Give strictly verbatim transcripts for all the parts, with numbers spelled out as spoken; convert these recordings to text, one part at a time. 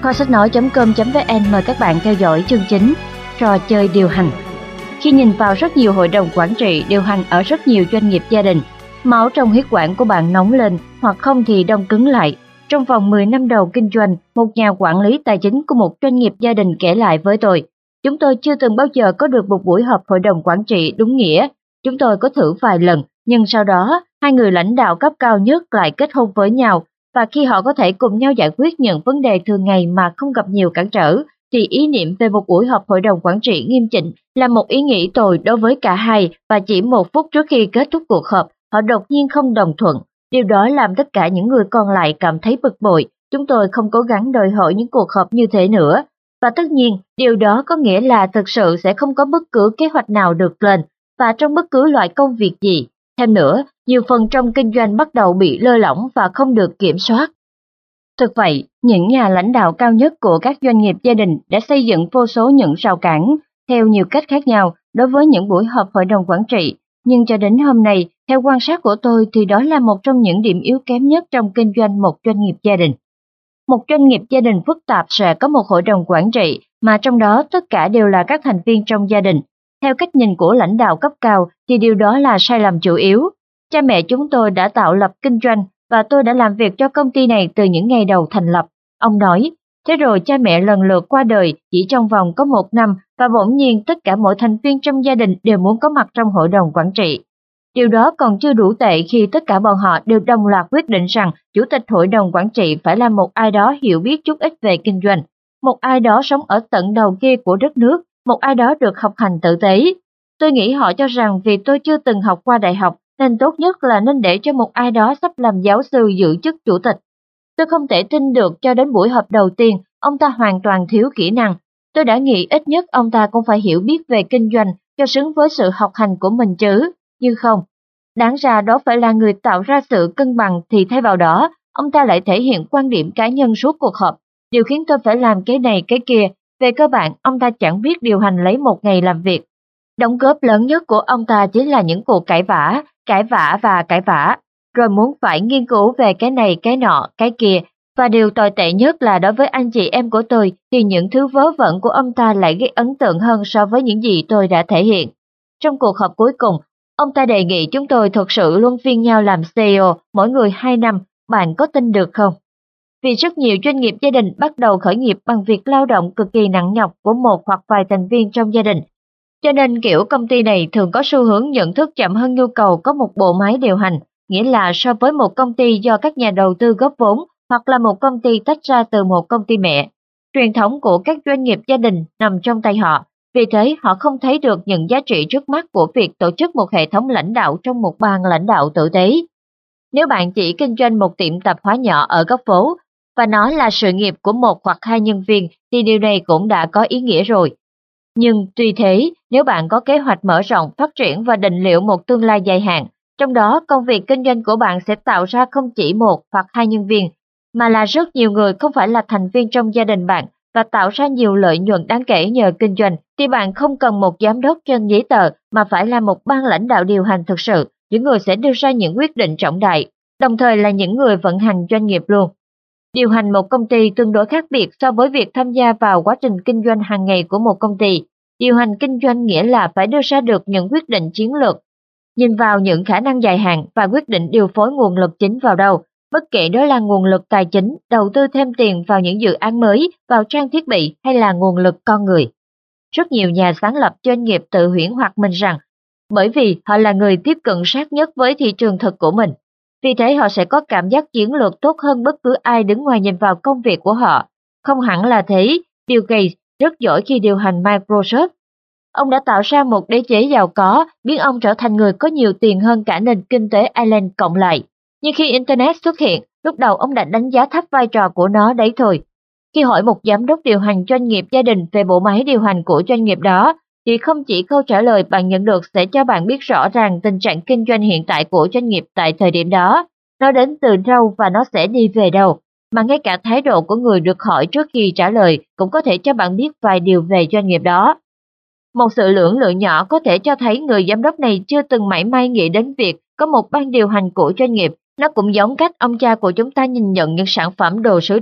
Kho sách nói chấm com chấm vn mời các bạn theo dõi chương chính trò chơi điều hành. Khi nhìn vào rất nhiều hội đồng quản trị điều hành ở rất nhiều doanh nghiệp gia đình, máu trong huyết quản của bạn nóng lên hoặc không thì đông cứng lại. Trong vòng mười năm đầu kinh doanh, một nhà quản lý tài chính của một doanh nghiệp gia đình kể lại với tôi, chúng tôi chưa từng bao giờ có được một buổi họp hội đồng quản trị đúng nghĩa. Chúng tôi có thử vài lần, nhưng sau đó hai người lãnh đạo cấp cao nhất lại kết hôn với nhau, và khi họ có thể cùng nhau giải quyết những vấn đề thường ngày mà không gặp nhiều cản trở, thì ý niệm về một buổi họp hội đồng quản trị nghiêm chỉnh là một ý nghĩ tồi đối với cả hai, và chỉ một phút trước khi kết thúc cuộc họp, họ đột nhiên không đồng thuận. Điều đó làm tất cả những người còn lại cảm thấy bực bội. Chúng tôi không cố gắng đòi hỏi những cuộc họp như thế nữa. Và tất nhiên, điều đó có nghĩa là thực sự sẽ không có bất cứ kế hoạch nào được lên, và trong bất cứ loại công việc gì. Thêm nữa, nhiều phần trong kinh doanh bắt đầu bị lơi lỏng và không được kiểm soát. Thực vậy, những nhà lãnh đạo cao nhất của các doanh nghiệp gia đình đã xây dựng vô số những rào cản, theo nhiều cách khác nhau, đối với những buổi họp hội đồng quản trị. Nhưng cho đến hôm nay, theo quan sát của tôi thì đó là một trong những điểm yếu kém nhất trong kinh doanh một doanh nghiệp gia đình. Một doanh nghiệp gia đình phức tạp sẽ có một hội đồng quản trị, mà trong đó tất cả đều là các thành viên trong gia đình. Theo cách nhìn của lãnh đạo cấp cao thì điều đó là sai lầm chủ yếu. Cha mẹ chúng tôi đã tạo lập kinh doanh và tôi đã làm việc cho công ty này từ những ngày đầu thành lập. Ông nói, thế rồi cha mẹ lần lượt qua đời chỉ trong vòng có một năm và bỗng nhiên tất cả mọi thành viên trong gia đình đều muốn có mặt trong hội đồng quản trị. Điều đó còn chưa đủ tệ khi tất cả bọn họ đều đồng loạt quyết định rằng chủ tịch hội đồng quản trị phải là một ai đó hiểu biết chút ít về kinh doanh, một ai đó sống ở tận đầu kia của đất nước, một ai đó được học hành tử tế. Tôi nghĩ họ cho rằng vì tôi chưa từng học qua đại học nên tốt nhất là nên để cho một ai đó sắp làm giáo sư giữ chức chủ tịch. Tôi không thể tin được cho đến buổi họp đầu tiên, ông ta hoàn toàn thiếu kỹ năng. Tôi đã nghĩ ít nhất ông ta cũng phải hiểu biết về kinh doanh cho xứng với sự học hành của mình chứ, nhưng không. Đáng ra đó phải là người tạo ra sự cân bằng thì thay vào đó, ông ta lại thể hiện quan điểm cá nhân suốt cuộc họp. Điều khiến tôi phải làm cái này cái kia. Về cơ bản, ông ta chẳng biết điều hành lấy một ngày làm việc. Đóng góp lớn nhất của ông ta chính là những cuộc cãi vã, cãi vã và cãi vã, rồi muốn phải nghiên cứu về cái này, cái nọ, cái kia. Và điều tồi tệ nhất là đối với anh chị em của tôi thì những thứ vớ vẩn của ông ta lại gây ấn tượng hơn so với những gì tôi đã thể hiện. Trong cuộc họp cuối cùng, ông ta đề nghị chúng tôi thực sự luân phiên nhau làm xê e ô mỗi người hai năm, bạn có tin được không? Vì rất nhiều doanh nghiệp gia đình bắt đầu khởi nghiệp bằng việc lao động cực kỳ nặng nhọc của một hoặc vài thành viên trong gia đình. Cho nên kiểu công ty này thường có xu hướng nhận thức chậm hơn nhu cầu có một bộ máy điều hành, nghĩa là so với một công ty do các nhà đầu tư góp vốn hoặc là một công ty tách ra từ một công ty mẹ. Truyền thống của các doanh nghiệp gia đình nằm trong tay họ, vì thế họ không thấy được những giá trị trước mắt của việc tổ chức một hệ thống lãnh đạo trong một ban lãnh đạo tử tế. Nếu bạn chỉ kinh doanh một tiệm tạp hóa nhỏ ở góc phố, và nó là sự nghiệp của một hoặc hai nhân viên thì điều này cũng đã có ý nghĩa rồi. Nhưng tuy thế, nếu bạn có kế hoạch mở rộng, phát triển và định liệu một tương lai dài hạn, trong đó công việc kinh doanh của bạn sẽ tạo ra không chỉ một hoặc hai nhân viên, mà là rất nhiều người không phải là thành viên trong gia đình bạn và tạo ra nhiều lợi nhuận đáng kể nhờ kinh doanh, thì bạn không cần một giám đốc trên giấy tờ mà phải là một ban lãnh đạo điều hành thực sự, những người sẽ đưa ra những quyết định trọng đại, đồng thời là những người vận hành doanh nghiệp luôn. Điều hành một công ty tương đối khác biệt so với việc tham gia vào quá trình kinh doanh hàng ngày của một công ty. Điều hành kinh doanh nghĩa là phải đưa ra được những quyết định chiến lược, nhìn vào những khả năng dài hạn và quyết định điều phối nguồn lực chính vào đâu, bất kể đó là nguồn lực tài chính, đầu tư thêm tiền vào những dự án mới, vào trang thiết bị hay là nguồn lực con người. Rất nhiều nhà sáng lập doanh nghiệp tự huyễn hoặc mình rằng, bởi vì họ là người tiếp cận sát nhất với thị trường thực của mình, vì thế họ sẽ có cảm giác chiến lược tốt hơn bất cứ ai đứng ngoài nhìn vào công việc của họ. Không hẳn là thế, Bill Gates rất giỏi khi điều hành Microsoft. Ông đã tạo ra một đế chế giàu có, biến ông trở thành người có nhiều tiền hơn cả nền kinh tế Ireland cộng lại. Nhưng khi Internet xuất hiện, lúc đầu ông đã đánh giá thấp vai trò của nó đấy thôi. Khi hỏi một giám đốc điều hành doanh nghiệp gia đình về bộ máy điều hành của doanh nghiệp đó, thì không chỉ câu trả lời bạn nhận được sẽ cho bạn biết rõ ràng tình trạng kinh doanh hiện tại của doanh nghiệp tại thời điểm đó, nó đến từ đâu và nó sẽ đi về đâu, mà ngay cả thái độ của người được hỏi trước khi trả lời cũng có thể cho bạn biết vài điều về doanh nghiệp đó. Một sự lưỡng lự nhỏ có thể cho thấy người giám đốc này chưa từng mảy may nghĩ đến việc có một ban điều hành của doanh nghiệp. Nó cũng giống cách ông cha của chúng ta nhìn nhận những sản phẩm đồ sứ đẹp.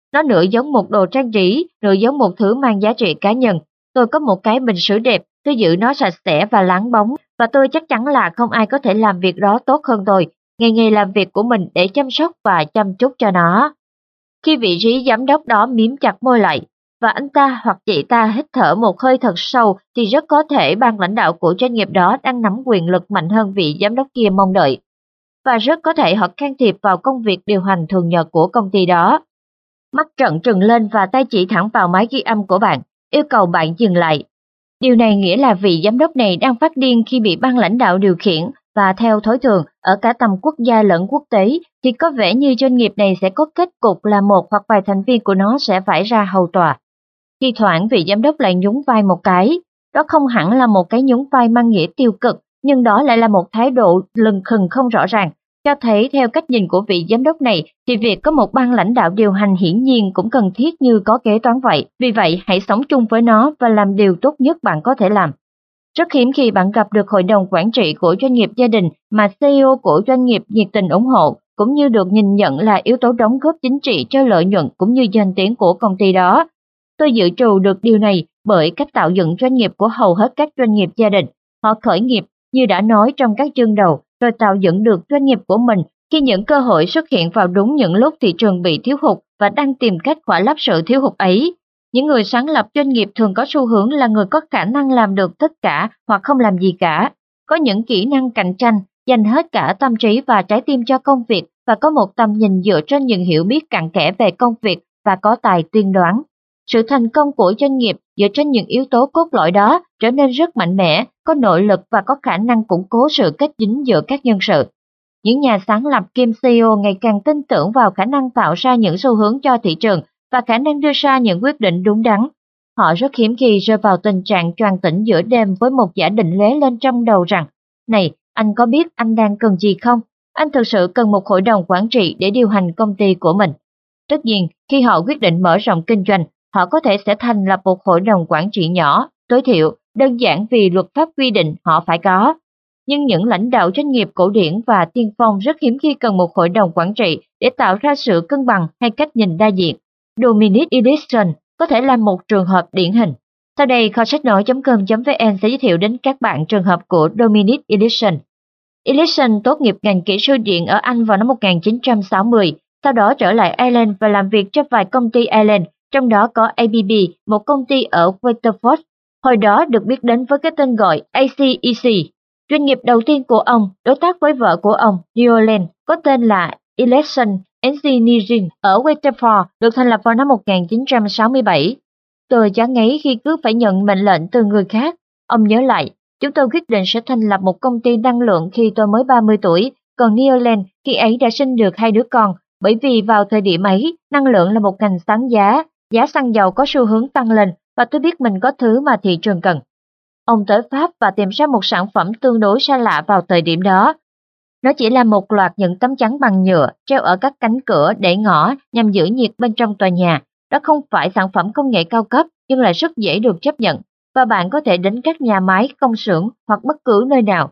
Nó nửa giống một đồ trang trí, nửa giống một thứ mang giá trị cá nhân. Tôi có một cái bình sứ đẹp, tôi giữ nó sạch sẽ và láng bóng, và tôi chắc chắn là không ai có thể làm việc đó tốt hơn tôi. Ngày ngày làm việc của mình để chăm sóc và chăm chút cho nó. Khi vị trí giám đốc đó mím chặt môi lại, và anh ta hoặc chị ta hít thở một hơi thật sâu, thì rất có thể ban lãnh đạo của doanh nghiệp đó đang nắm quyền lực mạnh hơn vị giám đốc kia mong đợi. Và rất có thể họ can thiệp vào công việc điều hành thường nhật của công ty đó. Mắt trợn trừng lên và tay chỉ thẳng vào máy ghi âm của bạn, yêu cầu bạn dừng lại. Điều này nghĩa là vị giám đốc này đang phát điên khi bị ban lãnh đạo điều khiển, và theo thói thường, ở cả tầm quốc gia lẫn quốc tế, thì có vẻ như doanh nghiệp này sẽ có kết cục là một hoặc vài thành viên của nó sẽ phải ra hầu tòa. Thi thoảng vị giám đốc lại nhún vai một cái, đó không hẳn là một cái nhún vai mang nghĩa tiêu cực, nhưng đó lại là một thái độ lừng khừng không rõ ràng, cho thấy theo cách nhìn của vị giám đốc này thì việc có một ban lãnh đạo điều hành hiển nhiên cũng cần thiết như có kế toán vậy. Vì vậy, hãy sống chung với nó và làm điều tốt nhất bạn có thể làm. Rất hiếm khi bạn gặp được hội đồng quản trị của doanh nghiệp gia đình mà xê e ô của doanh nghiệp nhiệt tình ủng hộ, cũng như được nhìn nhận là yếu tố đóng góp chính trị cho lợi nhuận cũng như danh tiếng của công ty đó. Tôi dự trù được điều này bởi cách tạo dựng doanh nghiệp của hầu hết các doanh nghiệp gia đình. Họ khởi nghiệp, như đã nói trong các chương đầu, rồi tạo dựng được doanh nghiệp của mình khi những cơ hội xuất hiện vào đúng những lúc thị trường bị thiếu hụt và đang tìm cách khỏa lấp sự thiếu hụt ấy. Những người sáng lập doanh nghiệp thường có xu hướng là người có khả năng làm được tất cả hoặc không làm gì cả, có những kỹ năng cạnh tranh, dành hết cả tâm trí và trái tim cho công việc và có một tầm nhìn dựa trên những hiểu biết cặn kẽ về công việc và có tài tiên đoán. Sự thành công của doanh nghiệp dựa trên những yếu tố cốt lõi đó trở nên rất mạnh mẽ, có nội lực và có khả năng củng cố sự kết dính giữa các nhân sự. Những nhà sáng lập kiêm xê e ô ngày càng tin tưởng vào khả năng tạo ra những xu hướng cho thị trường và khả năng đưa ra những quyết định đúng đắn. Họ rất hiếm khi rơi vào tình trạng choàng tỉnh giữa đêm với một giả định lóe lên trong đầu rằng, này, anh có biết anh đang cần gì không? Anh thực sự cần một hội đồng quản trị để điều hành công ty của mình. Tất nhiên, khi họ quyết định mở rộng kinh doanh, họ có thể sẽ thành lập một hội đồng quản trị nhỏ, tối thiểu, đơn giản vì luật pháp quy định họ phải có. Nhưng những lãnh đạo doanh nghiệp cổ điển và tiên phong rất hiếm khi cần một hội đồng quản trị để tạo ra sự cân bằng hay cách nhìn đa diện. Dominic Edison có thể là một trường hợp điển hình. Sau đây, kho sách nói chấm com chấm vn sẽ giới thiệu đến các bạn trường hợp của Dominic Edison. Edison tốt nghiệp ngành kỹ sư điện ở Anh vào năm một nghìn chín trăm sáu mươi, sau đó trở lại Ireland và làm việc cho vài công ty Ireland, trong đó có a bê bê, một công ty ở Waterford, hồi đó được biết đến với cái tên gọi a xê e xê. Doanh nghiệp đầu tiên của ông, đối tác với vợ của ông, Dioland, có tên là Election Engineering ở Waterford, được thành lập vào năm một nghìn chín trăm sáu mươi bảy. Tôi chán ngấy khi cứ phải nhận mệnh lệnh từ người khác. Ông nhớ lại, chúng tôi quyết định sẽ thành lập một công ty năng lượng khi tôi mới ba mươi tuổi, còn Dioland khi ấy đã sinh được hai đứa con, bởi vì vào thời điểm ấy, năng lượng là một ngành sáng giá, giá xăng dầu có xu hướng tăng lên và tôi biết mình có thứ mà thị trường cần. Ông tới Pháp và tìm ra một sản phẩm tương đối xa lạ vào thời điểm đó. Nó chỉ là một loạt những tấm chắn bằng nhựa treo ở các cánh cửa để ngõ nhằm giữ nhiệt bên trong tòa nhà. Đó không phải sản phẩm công nghệ cao cấp nhưng lại rất dễ được chấp nhận và bạn có thể đến các nhà máy, công xưởng hoặc bất cứ nơi nào.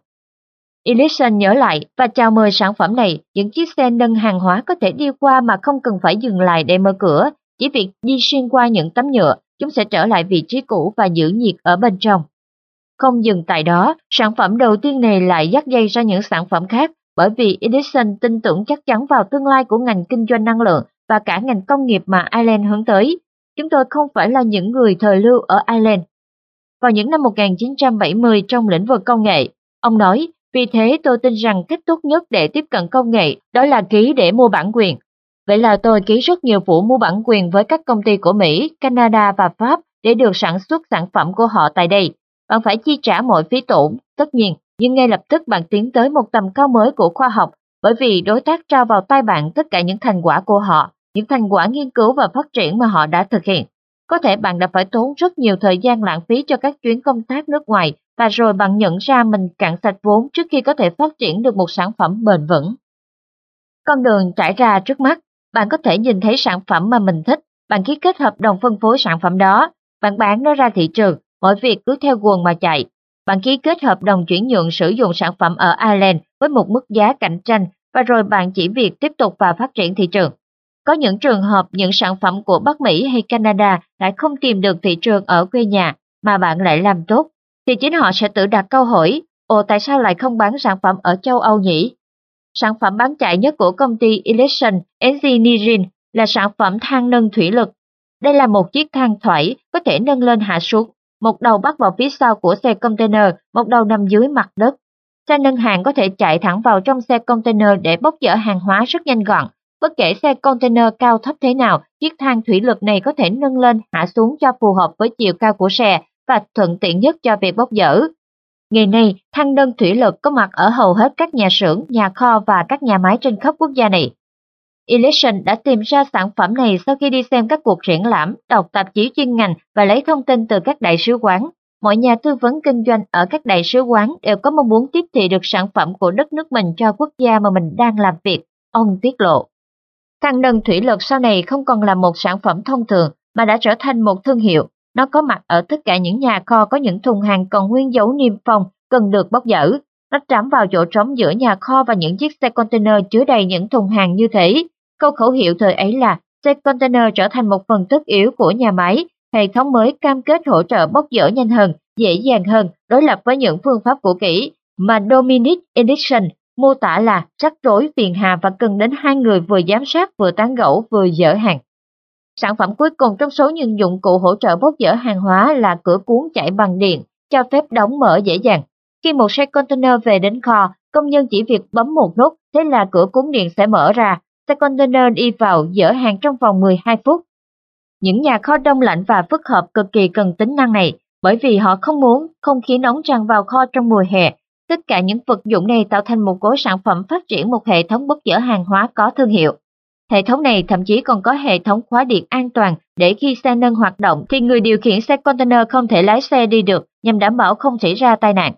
Edison nhớ lại và chào mời sản phẩm này, những chiếc xe nâng hàng hóa có thể đi qua mà không cần phải dừng lại để mở cửa, chỉ việc đi xuyên qua những tấm nhựa, chúng sẽ trở lại vị trí cũ và giữ nhiệt ở bên trong. Không dừng tại đó, sản phẩm đầu tiên này lại dắt dây ra những sản phẩm khác, bởi vì Edison tin tưởng chắc chắn vào tương lai của ngành kinh doanh năng lượng và cả ngành công nghiệp mà Ireland hướng tới. Chúng tôi không phải là những người thời lưu ở Ireland. Vào những năm một nghìn chín trăm bảy mươi trong lĩnh vực công nghệ, ông nói, vì thế tôi tin rằng cách tốt nhất để tiếp cận công nghệ đó là ký để mua bản quyền. Vậy là tôi ký rất nhiều vụ mua bản quyền với các công ty của Mỹ, Canada và Pháp để được sản xuất sản phẩm của họ tại đây. Bạn phải chi trả mọi phí tổn, tất nhiên, nhưng ngay lập tức bạn tiến tới một tầm cao mới của khoa học, bởi vì đối tác trao vào tay bạn tất cả những thành quả của họ, những thành quả nghiên cứu và phát triển mà họ đã thực hiện. Có thể bạn đã phải tốn rất nhiều thời gian lãng phí cho các chuyến công tác nước ngoài, và rồi bạn nhận ra mình cạn sạch vốn trước khi có thể phát triển được một sản phẩm bền vững. Con đường trải ra trước mắt, bạn có thể nhìn thấy sản phẩm mà mình thích, bạn ký kết hợp đồng phân phối sản phẩm đó, bạn bán nó ra thị trường, mọi việc cứ theo guồng mà chạy. Bạn ký kết hợp đồng chuyển nhượng sử dụng sản phẩm ở Ireland với một mức giá cạnh tranh và rồi bạn chỉ việc tiếp tục và phát triển thị trường. Có những trường hợp những sản phẩm của Bắc Mỹ hay Canada lại không tìm được thị trường ở quê nhà mà bạn lại làm tốt, thì chính họ sẽ tự đặt câu hỏi, ồ tại sao lại không bán sản phẩm ở châu Âu nhỉ? Sản phẩm bán chạy nhất của công ty Elation Engineering là sản phẩm thang nâng thủy lực. Đây là một chiếc thang thoải có thể nâng lên hạ xuống, một đầu bắt vào phía sau của xe container, một đầu nằm dưới mặt đất. Xe nâng hàng có thể chạy thẳng vào trong xe container để bốc dỡ hàng hóa rất nhanh gọn. Bất kể xe container cao thấp thế nào, chiếc thang thủy lực này có thể nâng lên hạ xuống cho phù hợp với chiều cao của xe và thuận tiện nhất cho việc bốc dỡ. Ngày nay, thang nâng thủy lực có mặt ở hầu hết các nhà xưởng, nhà kho và các nhà máy trên khắp quốc gia này. Elation đã tìm ra sản phẩm này sau khi đi xem các cuộc triển lãm, đọc tạp chí chuyên ngành và lấy thông tin từ các đại sứ quán. Mọi nhà tư vấn kinh doanh ở các đại sứ quán đều có mong muốn tiếp thị được sản phẩm của đất nước mình cho quốc gia mà mình đang làm việc, ông tiết lộ. Thang nâng thủy lực sau này không còn là một sản phẩm thông thường mà đã trở thành một thương hiệu. Nó có mặt ở tất cả những nhà kho có những thùng hàng còn nguyên dấu niêm phong cần được bốc dỡ. Nó trắm vào chỗ trống giữa nhà kho và những chiếc xe container chứa đầy những thùng hàng như thế. Câu khẩu hiệu thời ấy là xe container trở thành một phần tất yếu của nhà máy. Hệ thống mới cam kết hỗ trợ bốc dỡ nhanh hơn, dễ dàng hơn, đối lập với những phương pháp cũ kỹ mà Dominic Edison mô tả là rắc rối, phiền hà và cần đến hai người vừa giám sát vừa tán gẫu vừa dỡ hàng. Sản phẩm cuối cùng trong số những dụng cụ hỗ trợ bốc dỡ hàng hóa là cửa cuốn chạy bằng điện, cho phép đóng mở dễ dàng. Khi một xe container về đến kho, công nhân chỉ việc bấm một nút, thế là cửa cuốn điện sẽ mở ra. Xe container đi vào dỡ hàng trong vòng mười hai phút. Những nhà kho đông lạnh và phức hợp cực kỳ cần tính năng này, bởi vì họ không muốn không khí nóng tràn vào kho trong mùa hè. Tất cả những vật dụng này tạo thành một khối sản phẩm phát triển một hệ thống bốc dỡ hàng hóa có thương hiệu. Hệ thống này thậm chí còn có hệ thống khóa điện an toàn để khi xe nâng hoạt động thì người điều khiển xe container không thể lái xe đi được nhằm đảm bảo không xảy ra tai nạn.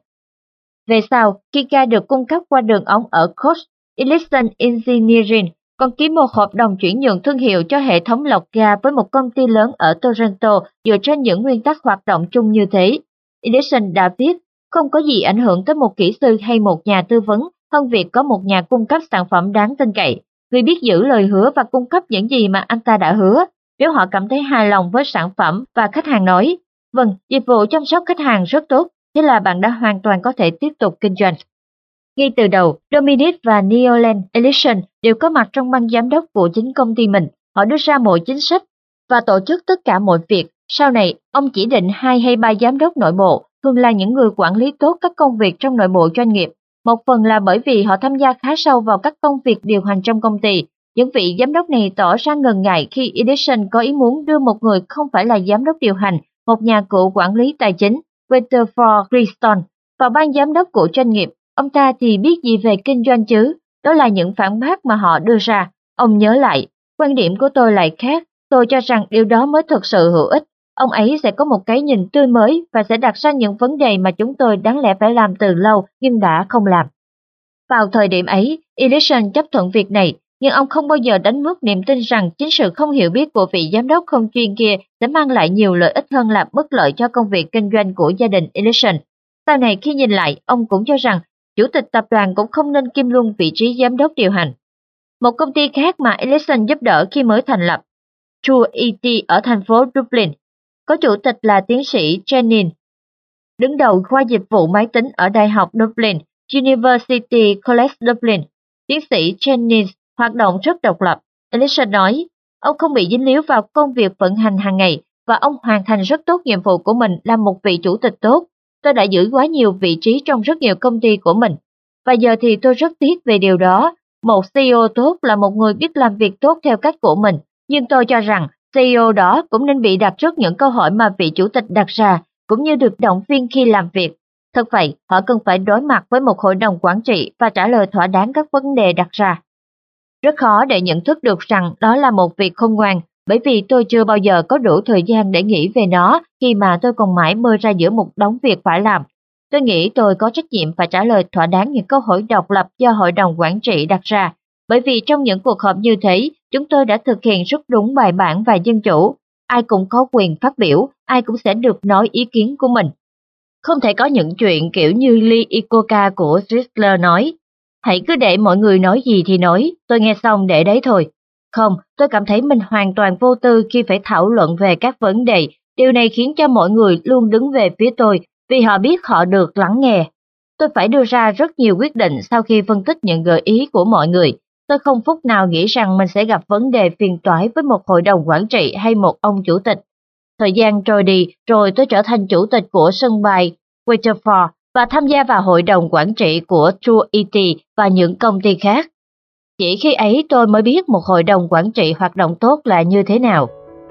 Về sau, khi ga được cung cấp qua đường ống ở Coast, Elation Engineering còn ký một hợp đồng chuyển nhượng thương hiệu cho hệ thống lọc ga với một công ty lớn ở Toronto dựa trên những nguyên tắc hoạt động chung như thế. Edison đã viết, không có gì ảnh hưởng tới một kỹ sư hay một nhà tư vấn hơn việc có một nhà cung cấp sản phẩm đáng tin cậy. Người biết giữ lời hứa và cung cấp những gì mà anh ta đã hứa. Nếu họ cảm thấy hài lòng với sản phẩm và khách hàng nói, vâng, dịch vụ chăm sóc khách hàng rất tốt, thế là bạn đã hoàn toàn có thể tiếp tục kinh doanh. Ngay từ đầu, Dominic và Neoland Ellison đều có mặt trong ban giám đốc của chính công ty mình. Họ đưa ra mọi chính sách và tổ chức tất cả mọi việc. Sau này, ông chỉ định hai hay ba giám đốc nội bộ, thường là những người quản lý tốt các công việc trong nội bộ doanh nghiệp. Một phần là bởi vì họ tham gia khá sâu vào các công việc điều hành trong công ty. Những vị giám đốc này tỏ ra ngần ngại khi Edison có ý muốn đưa một người không phải là giám đốc điều hành, một nhà cựu quản lý tài chính, Weatherford Criston, vào ban giám đốc của doanh nghiệp. Ông ta thì biết gì về kinh doanh chứ? Đó là những phản bác mà họ đưa ra. Ông nhớ lại, quan điểm của tôi lại khác. Tôi cho rằng điều đó mới thực sự hữu ích. Ông ấy sẽ có một cái nhìn tươi mới và sẽ đặt ra những vấn đề mà chúng tôi đáng lẽ phải làm từ lâu nhưng đã không làm. Vào thời điểm ấy, Edison chấp thuận việc này, nhưng ông không bao giờ đánh mất niềm tin rằng chính sự không hiểu biết của vị giám đốc không chuyên kia sẽ mang lại nhiều lợi ích hơn là bất lợi cho công việc kinh doanh của gia đình Edison. Sau này khi nhìn lại, ông cũng cho rằng chủ tịch tập đoàn cũng không nên kiêm luôn vị trí giám đốc điều hành. Một công ty khác mà Edison giúp đỡ khi mới thành lập, True e tê ở thành phố Dublin, có chủ tịch là tiến sĩ Jennings, đứng đầu khoa dịch vụ máy tính ở Đại học Dublin, University College Dublin. Tiến sĩ Jennings hoạt động rất độc lập. Edison nói, ông không bị dính líu vào công việc vận hành hàng ngày và ông hoàn thành rất tốt nhiệm vụ của mình là một vị chủ tịch tốt. Tôi đã giữ quá nhiều vị trí trong rất nhiều công ty của mình. Và giờ thì tôi rất tiếc về điều đó. Một xê e ô tốt là một người biết làm việc tốt theo cách của mình. Nhưng tôi cho rằng xê e ô đó cũng nên bị đặt trước những câu hỏi mà vị chủ tịch đặt ra, cũng như được động viên khi làm việc. Thật vậy, họ cần phải đối mặt với một hội đồng quản trị và trả lời thỏa đáng các vấn đề đặt ra. Rất khó để nhận thức được rằng đó là một việc khôn ngoan, bởi vì tôi chưa bao giờ có đủ thời gian để nghĩ về nó khi mà tôi còn mãi bơi ra giữa một đống việc phải làm. Tôi nghĩ tôi có trách nhiệm phải trả lời thỏa đáng những câu hỏi độc lập do hội đồng quản trị đặt ra, bởi vì trong những cuộc họp như thế, chúng tôi đã thực hiện rất đúng bài bản và dân chủ. Ai cũng có quyền phát biểu, ai cũng sẽ được nói ý kiến của mình. Không thể có những chuyện kiểu như Lee Iacocca của Chrysler nói, hãy cứ để mọi người nói gì thì nói, tôi nghe xong để đấy thôi. Không, tôi cảm thấy mình hoàn toàn vô tư khi phải thảo luận về các vấn đề. Điều này khiến cho mọi người luôn đứng về phía tôi vì họ biết họ được lắng nghe. Tôi phải đưa ra rất nhiều quyết định sau khi phân tích những gợi ý của mọi người. Tôi không phút nào nghĩ rằng mình sẽ gặp vấn đề phiền toái với một hội đồng quản trị hay một ông chủ tịch. Thời gian trôi đi, rồi tôi trở thành chủ tịch của sân bay Waterford và tham gia vào hội đồng quản trị của Truity và những công ty khác. Chỉ khi ấy tôi mới biết một hội đồng quản trị hoạt động tốt là như thế nào.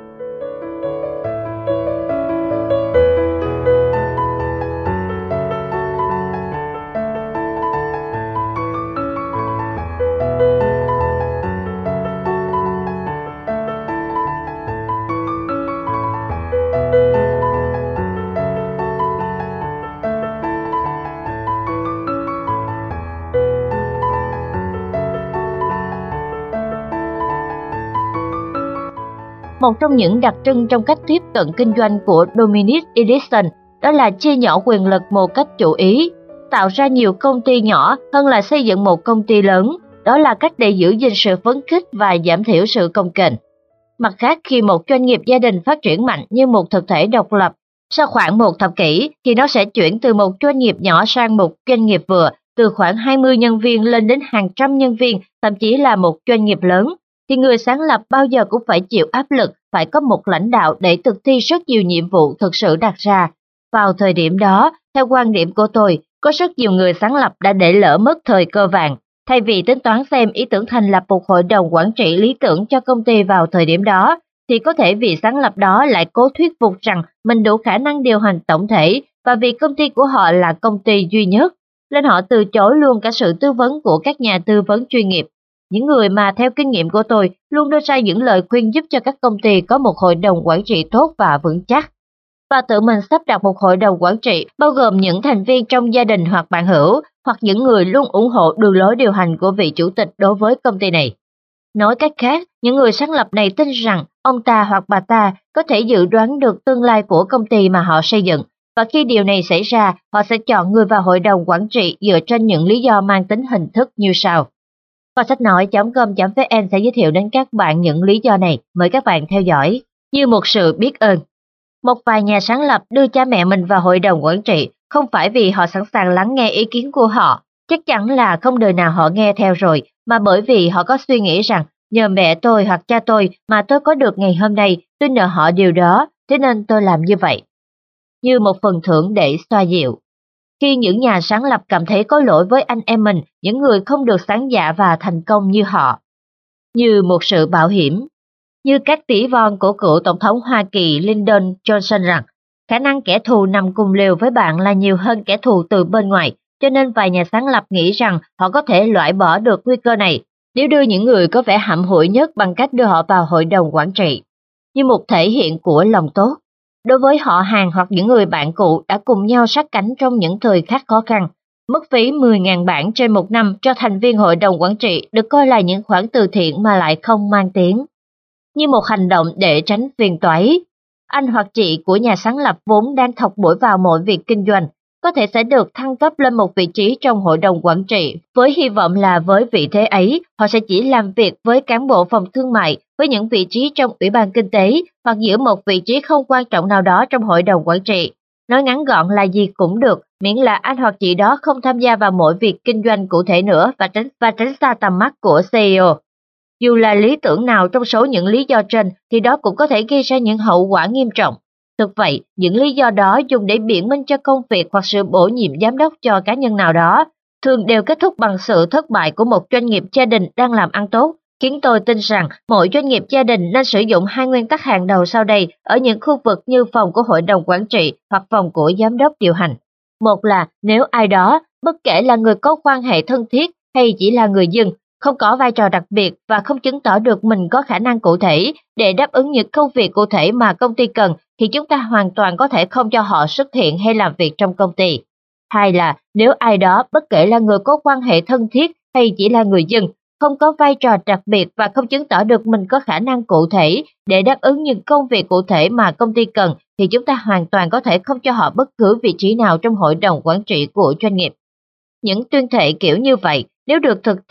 Một trong những đặc trưng trong cách tiếp cận kinh doanh của Dominic Edison đó là chia nhỏ quyền lực một cách chủ ý, tạo ra nhiều công ty nhỏ hơn là xây dựng một công ty lớn. Đó là cách để giữ gìn sự phấn khích và giảm thiểu sự cồng kềnh. Mặt khác, khi một doanh nghiệp gia đình phát triển mạnh như một thực thể độc lập, sau khoảng một thập kỷ thì nó sẽ chuyển từ một doanh nghiệp nhỏ sang một doanh nghiệp vừa, từ khoảng hai mươi nhân viên lên đến hàng trăm nhân viên, thậm chí là một doanh nghiệp lớn. Thì người sáng lập bao giờ cũng phải chịu áp lực, phải có một lãnh đạo để thực thi rất nhiều nhiệm vụ thực sự đặt ra. Vào thời điểm đó, theo quan điểm của tôi, có rất nhiều người sáng lập đã để lỡ mất thời cơ vàng. Thay vì tính toán xem ý tưởng thành lập một hội đồng quản trị lý tưởng cho công ty vào thời điểm đó, thì có thể vị sáng lập đó lại cố thuyết phục rằng mình đủ khả năng điều hành tổng thể và vì công ty của họ là công ty duy nhất, nên họ từ chối luôn cả sự tư vấn của các nhà tư vấn chuyên nghiệp. Những người mà theo kinh nghiệm của tôi luôn đưa ra những lời khuyên giúp cho các công ty có một hội đồng quản trị tốt và vững chắc. Và tự mình sắp đặt một hội đồng quản trị bao gồm những thành viên trong gia đình hoặc bạn hữu, hoặc những người luôn ủng hộ đường lối điều hành của vị chủ tịch đối với công ty này. Nói cách khác, những người sáng lập này tin rằng ông ta hoặc bà ta có thể dự đoán được tương lai của công ty mà họ xây dựng, và khi điều này xảy ra, họ sẽ chọn người vào hội đồng quản trị dựa trên những lý do mang tính hình thức như sau. Kho sách nói chấm com chấm vn sẽ giới thiệu đến các bạn những lý do này, mời các bạn theo dõi. Như một sự biết ơn. Một vài nhà sáng lập đưa cha mẹ mình vào hội đồng quản trị không phải vì họ sẵn sàng lắng nghe ý kiến của họ, chắc chắn là không đời nào họ nghe theo rồi, mà bởi vì họ có suy nghĩ rằng nhờ mẹ tôi hoặc cha tôi mà tôi có được ngày hôm nay, tôi nợ họ điều đó, thế nên tôi làm như vậy. Như một phần thưởng để xoa dịu. Khi những nhà sáng lập cảm thấy có lỗi với anh em mình, những người không được sáng dạ và thành công như họ. Như một sự bảo hiểm. Như các tỷ von của cựu Tổng thống Hoa Kỳ Lyndon Johnson rằng, khả năng kẻ thù nằm cùng lều với bạn là nhiều hơn kẻ thù từ bên ngoài, cho nên vài nhà sáng lập nghĩ rằng họ có thể loại bỏ được nguy cơ này nếu đưa những người có vẻ hậm hụi nhất bằng cách đưa họ vào hội đồng quản trị. Như một thể hiện của lòng tốt. Đối với họ hàng hoặc những người bạn cũ đã cùng nhau sát cánh trong những thời khắc khó khăn, mức phí mười nghìn bảng trên một năm cho thành viên hội đồng quản trị được coi là những khoản từ thiện mà lại không mang tiếng. Như một hành động để tránh phiền toái, anh hoặc chị của nhà sáng lập vốn đang thọc mũi vào mọi việc kinh doanh, có thể sẽ được thăng cấp lên một vị trí trong hội đồng quản trị, với hy vọng là với vị thế ấy, họ sẽ chỉ làm việc với cán bộ phòng thương mại, với những vị trí trong ủy ban kinh tế, hoặc giữ một vị trí không quan trọng nào đó trong hội đồng quản trị. Nói ngắn gọn là gì cũng được, miễn là anh hoặc chị đó không tham gia vào mỗi việc kinh doanh cụ thể nữa và tránh, và tránh xa tầm mắt của xê e ô. Dù là lý tưởng nào trong số những lý do trên thì đó cũng có thể gây ra những hậu quả nghiêm trọng. Thực vậy, những lý do đó dùng để biện minh cho công việc hoặc sự bổ nhiệm giám đốc cho cá nhân nào đó, thường đều kết thúc bằng sự thất bại của một doanh nghiệp gia đình đang làm ăn tốt, khiến tôi tin rằng mỗi doanh nghiệp gia đình nên sử dụng hai nguyên tắc hàng đầu sau đây ở những khu vực như phòng của hội đồng quản trị hoặc phòng của giám đốc điều hành. Một là nếu ai đó, bất kể là người có quan hệ thân thiết hay chỉ là người dân, không có vai trò đặc biệt và không chứng tỏ được mình có khả năng cụ thể để đáp ứng những công việc cụ thể mà công ty cần, thì chúng ta hoàn toàn có thể không cho họ xuất hiện hay làm việc trong công ty. Hai là nếu ai đó, bất kể là người có quan hệ thân thiết hay chỉ là người dân, không có vai trò đặc biệt và không chứng tỏ được mình có khả năng cụ thể để đáp ứng những công việc cụ thể mà công ty cần, thì chúng ta hoàn toàn có thể không cho họ bất cứ vị trí nào trong hội đồng quản trị của doanh nghiệp. Những tuyên thệ kiểu như vậy, nếu được thực thi,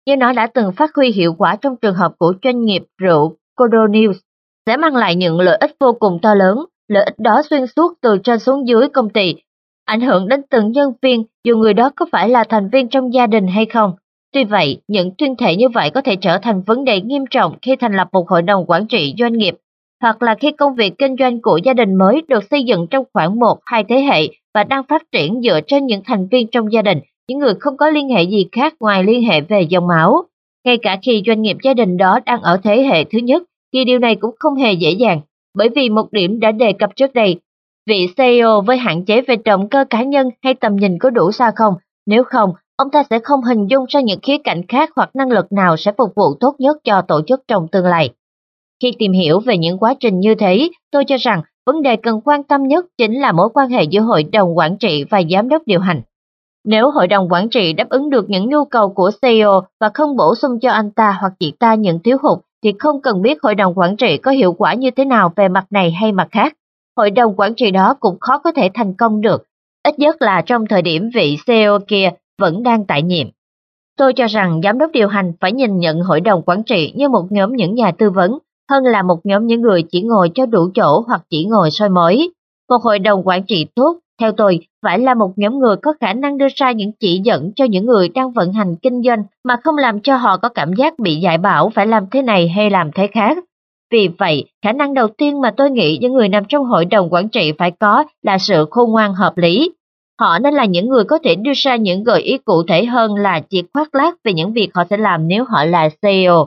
như nó đã từng phát huy hiệu quả trong trường hợp của doanh nghiệp rượu Codorniu, sẽ mang lại những lợi ích vô cùng to lớn. Lợi ích đó xuyên suốt từ trên xuống dưới công ty, ảnh hưởng đến từng nhân viên dù người đó có phải là thành viên trong gia đình hay không. Tuy vậy, những tuyên thệ như vậy có thể trở thành vấn đề nghiêm trọng khi thành lập một hội đồng quản trị doanh nghiệp, hoặc là khi công việc kinh doanh của gia đình mới được xây dựng trong khoảng một, hai thế hệ và đang phát triển dựa trên những thành viên trong gia đình, những người không có liên hệ gì khác ngoài liên hệ về dòng máu. Ngay cả khi doanh nghiệp gia đình đó đang ở thế hệ thứ nhất, thì điều này cũng không hề dễ dàng, bởi vì một điểm đã đề cập trước đây, vị xê e ô với hạn chế về động cơ cá nhân hay tầm nhìn có đủ xa không? Nếu không, ông ta sẽ không hình dung ra những khía cạnh khác hoặc năng lực nào sẽ phục vụ tốt nhất cho tổ chức trong tương lai. Khi tìm hiểu về những quá trình như thế, tôi cho rằng vấn đề cần quan tâm nhất chính là mối quan hệ giữa hội đồng quản trị và giám đốc điều hành. Nếu hội đồng quản trị đáp ứng được những nhu cầu của xê e ô và không bổ sung cho anh ta hoặc chị ta những thiếu hụt, thì không cần biết hội đồng quản trị có hiệu quả như thế nào về mặt này hay mặt khác. Hội đồng quản trị đó cũng khó có thể thành công được, ít nhất là trong thời điểm vị xê e ô kia vẫn đang tại nhiệm. Tôi cho rằng giám đốc điều hành phải nhìn nhận hội đồng quản trị như một nhóm những nhà tư vấn, hơn là một nhóm những người chỉ ngồi cho đủ chỗ hoặc chỉ ngồi soi mói. Một hội đồng quản trị tốt, theo tôi, phải là một nhóm người có khả năng đưa ra những chỉ dẫn cho những người đang vận hành kinh doanh mà không làm cho họ có cảm giác bị dạy bảo phải làm thế này hay làm thế khác. Vì vậy, khả năng đầu tiên mà tôi nghĩ những người nằm trong hội đồng quản trị phải có là sự khôn ngoan hợp lý. Họ nên là những người có thể đưa ra những gợi ý cụ thể hơn là chỉ khoác lác về những việc họ sẽ làm nếu họ là xê e ô.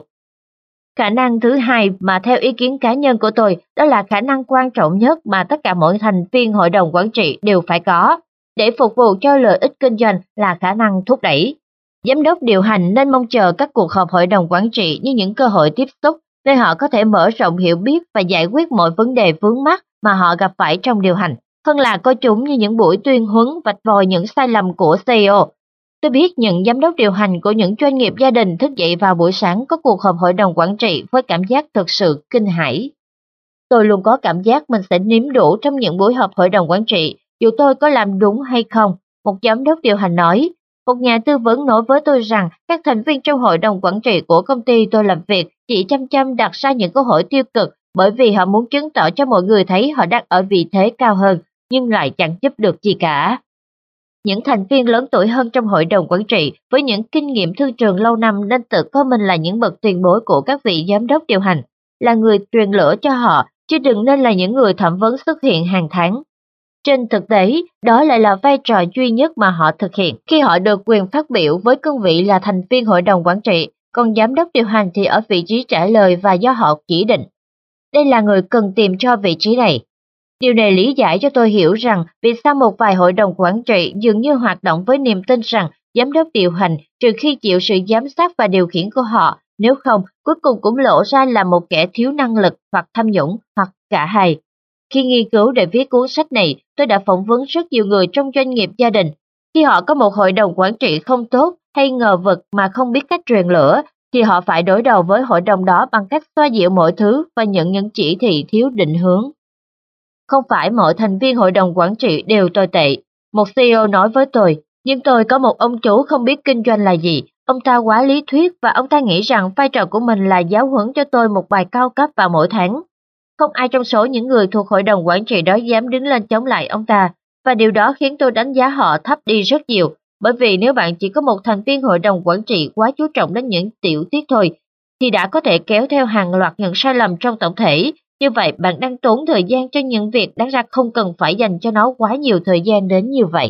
Khả năng thứ hai mà theo ý kiến cá nhân của tôi, đó là khả năng quan trọng nhất mà tất cả mọi thành viên hội đồng quản trị đều phải có, để phục vụ cho lợi ích kinh doanh là khả năng thúc đẩy. Giám đốc điều hành nên mong chờ các cuộc họp hội đồng quản trị như những cơ hội tiếp xúc, nơi họ có thể mở rộng hiểu biết và giải quyết mọi vấn đề vướng mắc mà họ gặp phải trong điều hành, hơn là coi chúng như những buổi tuyên huấn vạch vòi những sai lầm của xê e ô. Tôi biết những giám đốc điều hành của những doanh nghiệp gia đình thức dậy vào buổi sáng có cuộc họp hội đồng quản trị với cảm giác thực sự kinh hãi. Tôi luôn có cảm giác mình sẽ nếm đủ trong những buổi họp hội đồng quản trị, dù tôi có làm đúng hay không, một giám đốc điều hành nói. Một nhà tư vấn nói với tôi rằng các thành viên trong hội đồng quản trị của công ty tôi làm việc chỉ chăm chăm đặt ra những câu hỏi tiêu cực bởi vì họ muốn chứng tỏ cho mọi người thấy họ đang ở vị thế cao hơn, nhưng lại chẳng giúp được gì cả. Những thành viên lớn tuổi hơn trong hội đồng quản trị với những kinh nghiệm thương trường lâu năm nên tự coi mình là những bậc tiền bối của các vị giám đốc điều hành, là người truyền lửa cho họ, chứ đừng nên là những người thẩm vấn xuất hiện hàng tháng. Trên thực tế, đó lại là vai trò duy nhất mà họ thực hiện khi họ được quyền phát biểu với cương vị là thành viên hội đồng quản trị, còn giám đốc điều hành thì ở vị trí trả lời và do họ chỉ định. Đây là người cần tìm cho vị trí này. Điều này lý giải cho tôi hiểu rằng vì sao một vài hội đồng quản trị dường như hoạt động với niềm tin rằng giám đốc điều hành trừ khi chịu sự giám sát và điều khiển của họ, nếu không cuối cùng cũng lộ ra là một kẻ thiếu năng lực hoặc tham nhũng hoặc cả hai. Khi nghiên cứu để viết cuốn sách này, tôi đã phỏng vấn rất nhiều người trong doanh nghiệp gia đình. Khi họ có một hội đồng quản trị không tốt hay ngờ vực mà không biết cách truyền lửa, thì họ phải đối đầu với hội đồng đó bằng cách xoa dịu mọi thứ và nhận những chỉ thị thiếu định hướng. Không phải mọi thành viên hội đồng quản trị đều tồi tệ, một xê e ô nói với tôi, nhưng tôi có một ông chú không biết kinh doanh là gì. Ông ta quá lý thuyết và ông ta nghĩ rằng vai trò của mình là giáo huấn cho tôi một bài cao cấp vào mỗi tháng. Không ai trong số những người thuộc hội đồng quản trị đó dám đứng lên chống lại ông ta, và điều đó khiến tôi đánh giá họ thấp đi rất nhiều, bởi vì nếu bạn chỉ có một thành viên hội đồng quản trị quá chú trọng đến những tiểu tiết thôi, thì đã có thể kéo theo hàng loạt những sai lầm trong tổng thể. Như vậy bạn đang tốn thời gian cho những việc đáng ra không cần phải dành cho nó quá nhiều thời gian đến như vậy.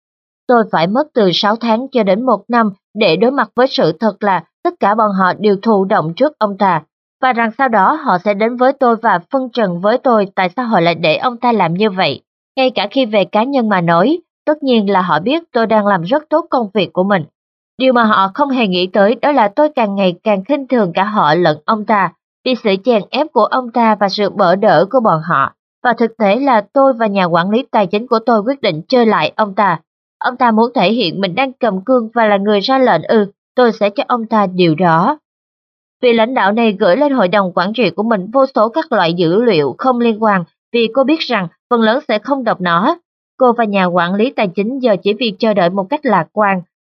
Tôi phải mất từ sáu tháng cho đến một năm để đối mặt với sự thật là tất cả bọn họ đều thụ động trước ông ta, và rằng sau đó họ sẽ đến với tôi và phân trần với tôi tại sao họ lại để ông ta làm như vậy. Ngay cả khi về cá nhân mà nói, tất nhiên là họ biết tôi đang làm rất tốt công việc của mình. Điều mà họ không hề nghĩ tới đó là tôi càng ngày càng khinh thường cả họ lẫn ông ta, vì sự chèn ép của ông ta và sự bỡ đỡ của bọn họ. Và thực tế là tôi và nhà quản lý tài chính của tôi quyết định chơi lại ông ta. Ông ta muốn thể hiện mình đang cầm cương và là người ra lệnh ư, tôi sẽ cho ông ta điều đó. Vị lãnh đạo này gửi lên hội đồng quản trị của mình vô số các loại dữ liệu không liên quan vì cô biết rằng phần lớn sẽ không đọc nó. Cô và nhà quản lý tài chính giờ chỉ việc chờ đợi một cách lạc quan,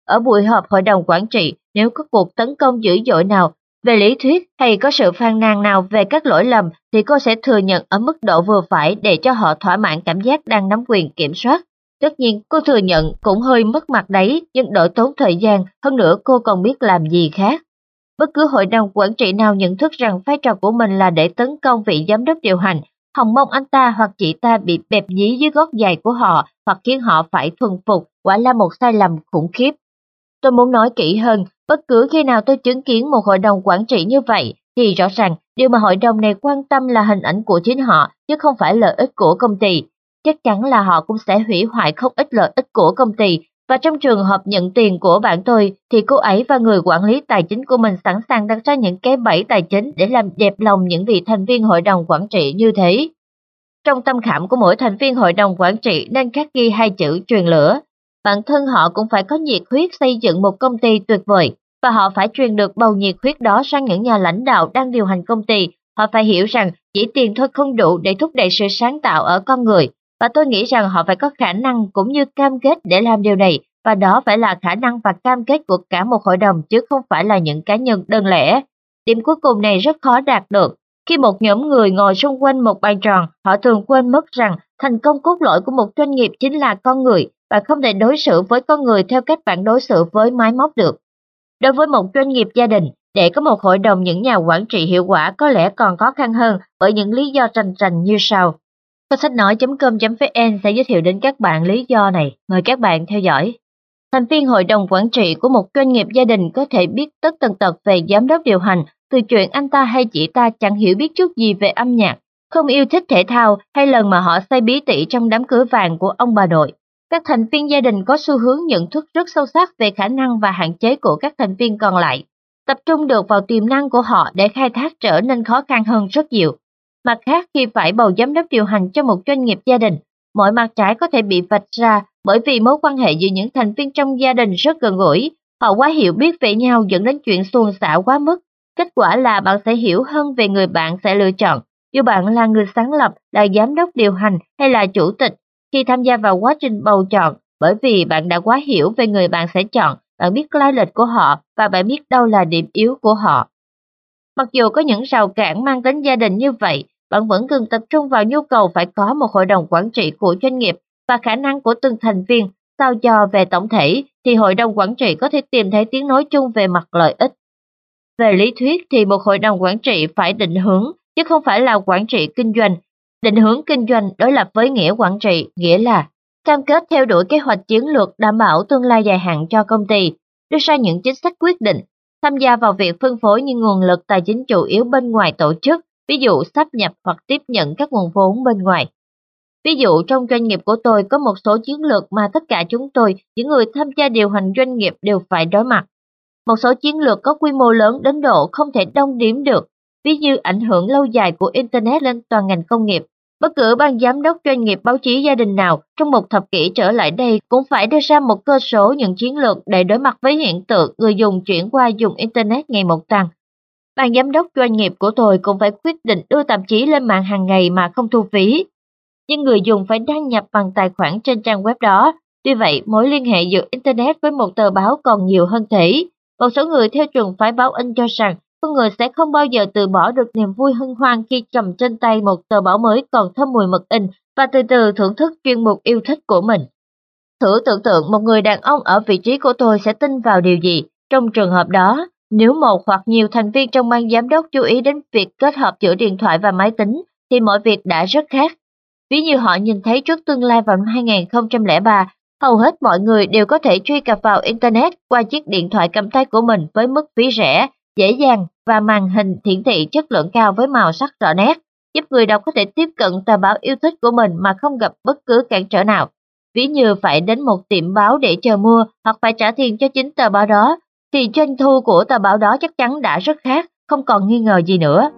Ở buổi họp hội đồng quản trị, nếu có cuộc tấn công dữ dội nào về lý thuyết hay có sự phàn nàn nào về các lỗi lầm thì cô sẽ thừa nhận ở mức độ vừa phải để cho họ thỏa mãn cảm giác đang nắm quyền kiểm soát. Tất nhiên, cô thừa nhận cũng hơi mất mặt đấy, nhưng đỡ tốn thời gian, hơn nữa cô còn biết làm gì khác. Bất cứ hội đồng quản trị nào nhận thức rằng vai trò của mình là để tấn công vị giám đốc điều hành, hòng mong anh ta hoặc chị ta bị bẹp dí dưới gót giày của họ hoặc khiến họ phải thuần phục, quả là một sai lầm khủng khiếp. Tôi muốn nói kỹ hơn, bất cứ khi nào tôi chứng kiến một hội đồng quản trị như vậy, thì rõ ràng điều mà hội đồng này quan tâm là hình ảnh của chính họ, chứ không phải lợi ích của công ty. Chắc chắn là họ cũng sẽ hủy hoại không ít lợi ích của công ty, và trong trường hợp nhận tiền của bạn tôi, thì cô ấy và người quản lý tài chính của mình sẵn sàng đặt ra những cái bẫy tài chính để làm đẹp lòng những vị thành viên hội đồng quản trị như thế. Trong tâm khảm của mỗi thành viên hội đồng quản trị nên khắc ghi hai chữ truyền lửa. Bản thân họ cũng phải có nhiệt huyết xây dựng một công ty tuyệt vời, và họ phải truyền được bầu nhiệt huyết đó sang những nhà lãnh đạo đang điều hành công ty. Họ phải hiểu rằng chỉ tiền thôi không đủ để thúc đẩy sự sáng tạo ở con người, và tôi nghĩ rằng họ phải có khả năng cũng như cam kết để làm điều này, và đó phải là khả năng và cam kết của cả một hội đồng chứ không phải là những cá nhân đơn lẻ. Điểm cuối cùng này rất khó đạt được. Khi một nhóm người ngồi xung quanh một bàn tròn, họ thường quên mất rằng thành công cốt lõi của một doanh nghiệp chính là con người, và không thể đối xử với con người theo cách bạn đối xử với máy móc được. Đối với một doanh nghiệp gia đình, để có một hội đồng những nhà quản trị hiệu quả có lẽ còn khó khăn hơn bởi những lý do rành rành như sau. Kho sách nói chấm com chấm vn sẽ giới thiệu đến các bạn lý do này, mời các bạn theo dõi. Thành viên hội đồng quản trị của một doanh nghiệp gia đình có thể biết tất tần tật về giám đốc điều hành, từ chuyện anh ta hay chị ta chẳng hiểu biết chút gì về âm nhạc, không yêu thích thể thao hay lần mà họ say bí tỉ trong đám cưới vàng của ông bà nội. Các thành viên gia đình có xu hướng nhận thức rất sâu sắc về khả năng và hạn chế của các thành viên còn lại, tập trung được vào tiềm năng của họ để khai thác trở nên khó khăn hơn rất nhiều. Mặt khác, khi phải bầu giám đốc điều hành cho một doanh nghiệp gia đình, mọi mặt trái có thể bị vạch ra bởi vì mối quan hệ giữa những thành viên trong gia đình rất gần gũi, họ quá hiểu biết về nhau dẫn đến chuyện suôn sẻ quá mức. Kết quả là bạn sẽ hiểu hơn về người bạn sẽ lựa chọn, dù bạn là người sáng lập, là giám đốc điều hành hay là chủ tịch. Khi tham gia vào quá trình bầu chọn, bởi vì bạn đã quá hiểu về người bạn sẽ chọn, bạn biết lai lịch của họ và bạn biết đâu là điểm yếu của họ. Mặc dù có những rào cản mang tính gia đình như vậy, bạn vẫn cần tập trung vào nhu cầu phải có một hội đồng quản trị của doanh nghiệp và khả năng của từng thành viên, sao cho về tổng thể thì hội đồng quản trị có thể tìm thấy tiếng nói chung về mặt lợi ích. Về lý thuyết thì một hội đồng quản trị phải định hướng, chứ không phải là quản trị kinh doanh. Định hướng kinh doanh đối lập với nghĩa quản trị, nghĩa là cam kết theo đuổi kế hoạch chiến lược đảm bảo tương lai dài hạn cho công ty, đưa ra những chính sách quyết định, tham gia vào việc phân phối những nguồn lực tài chính chủ yếu bên ngoài tổ chức, ví dụ sáp nhập hoặc tiếp nhận các nguồn vốn bên ngoài. Ví dụ trong doanh nghiệp của tôi có một số chiến lược mà tất cả chúng tôi, những người tham gia điều hành doanh nghiệp đều phải đối mặt. Một số chiến lược có quy mô lớn đến độ không thể đong đếm được, ví như ảnh hưởng lâu dài của Internet lên toàn ngành công nghiệp. Bất cứ ban giám đốc doanh nghiệp báo chí gia đình nào trong một thập kỷ trở lại đây cũng phải đưa ra một cơ số những chiến lược để đối mặt với hiện tượng người dùng chuyển qua dùng Internet ngày một tăng. Ban giám đốc doanh nghiệp của tôi cũng phải quyết định đưa tạp chí lên mạng hàng ngày mà không thu phí. Nhưng người dùng phải đăng nhập bằng tài khoản trên trang web đó. Tuy vậy, mối liên hệ giữa Internet với một tờ báo còn nhiều hơn thế. Một số người theo trường phái báo in cho rằng con người sẽ không bao giờ từ bỏ được niềm vui hân hoan khi cầm trên tay một tờ báo mới còn thơm mùi mực in và từ từ thưởng thức chuyên mục yêu thích của mình. Thử tưởng tượng một người đàn ông ở vị trí của tôi sẽ tin vào điều gì. Trong trường hợp đó, nếu một hoặc nhiều thành viên trong ban giám đốc chú ý đến việc kết hợp giữa điện thoại và máy tính, thì mọi việc đã rất khác. Ví như họ nhìn thấy trước tương lai vào năm hai nghìn không trăm lẻ ba, hầu hết mọi người đều có thể truy cập vào Internet qua chiếc điện thoại cầm tay của mình với mức phí rẻ, dễ dàng và màn hình hiển thị chất lượng cao với màu sắc rõ nét, giúp người đọc có thể tiếp cận tờ báo yêu thích của mình mà không gặp bất cứ cản trở nào. Ví như phải đến một tiệm báo để chờ mua hoặc phải trả tiền cho chính tờ báo đó, thì doanh thu của tờ báo đó chắc chắn đã rất khác, không còn nghi ngờ gì nữa.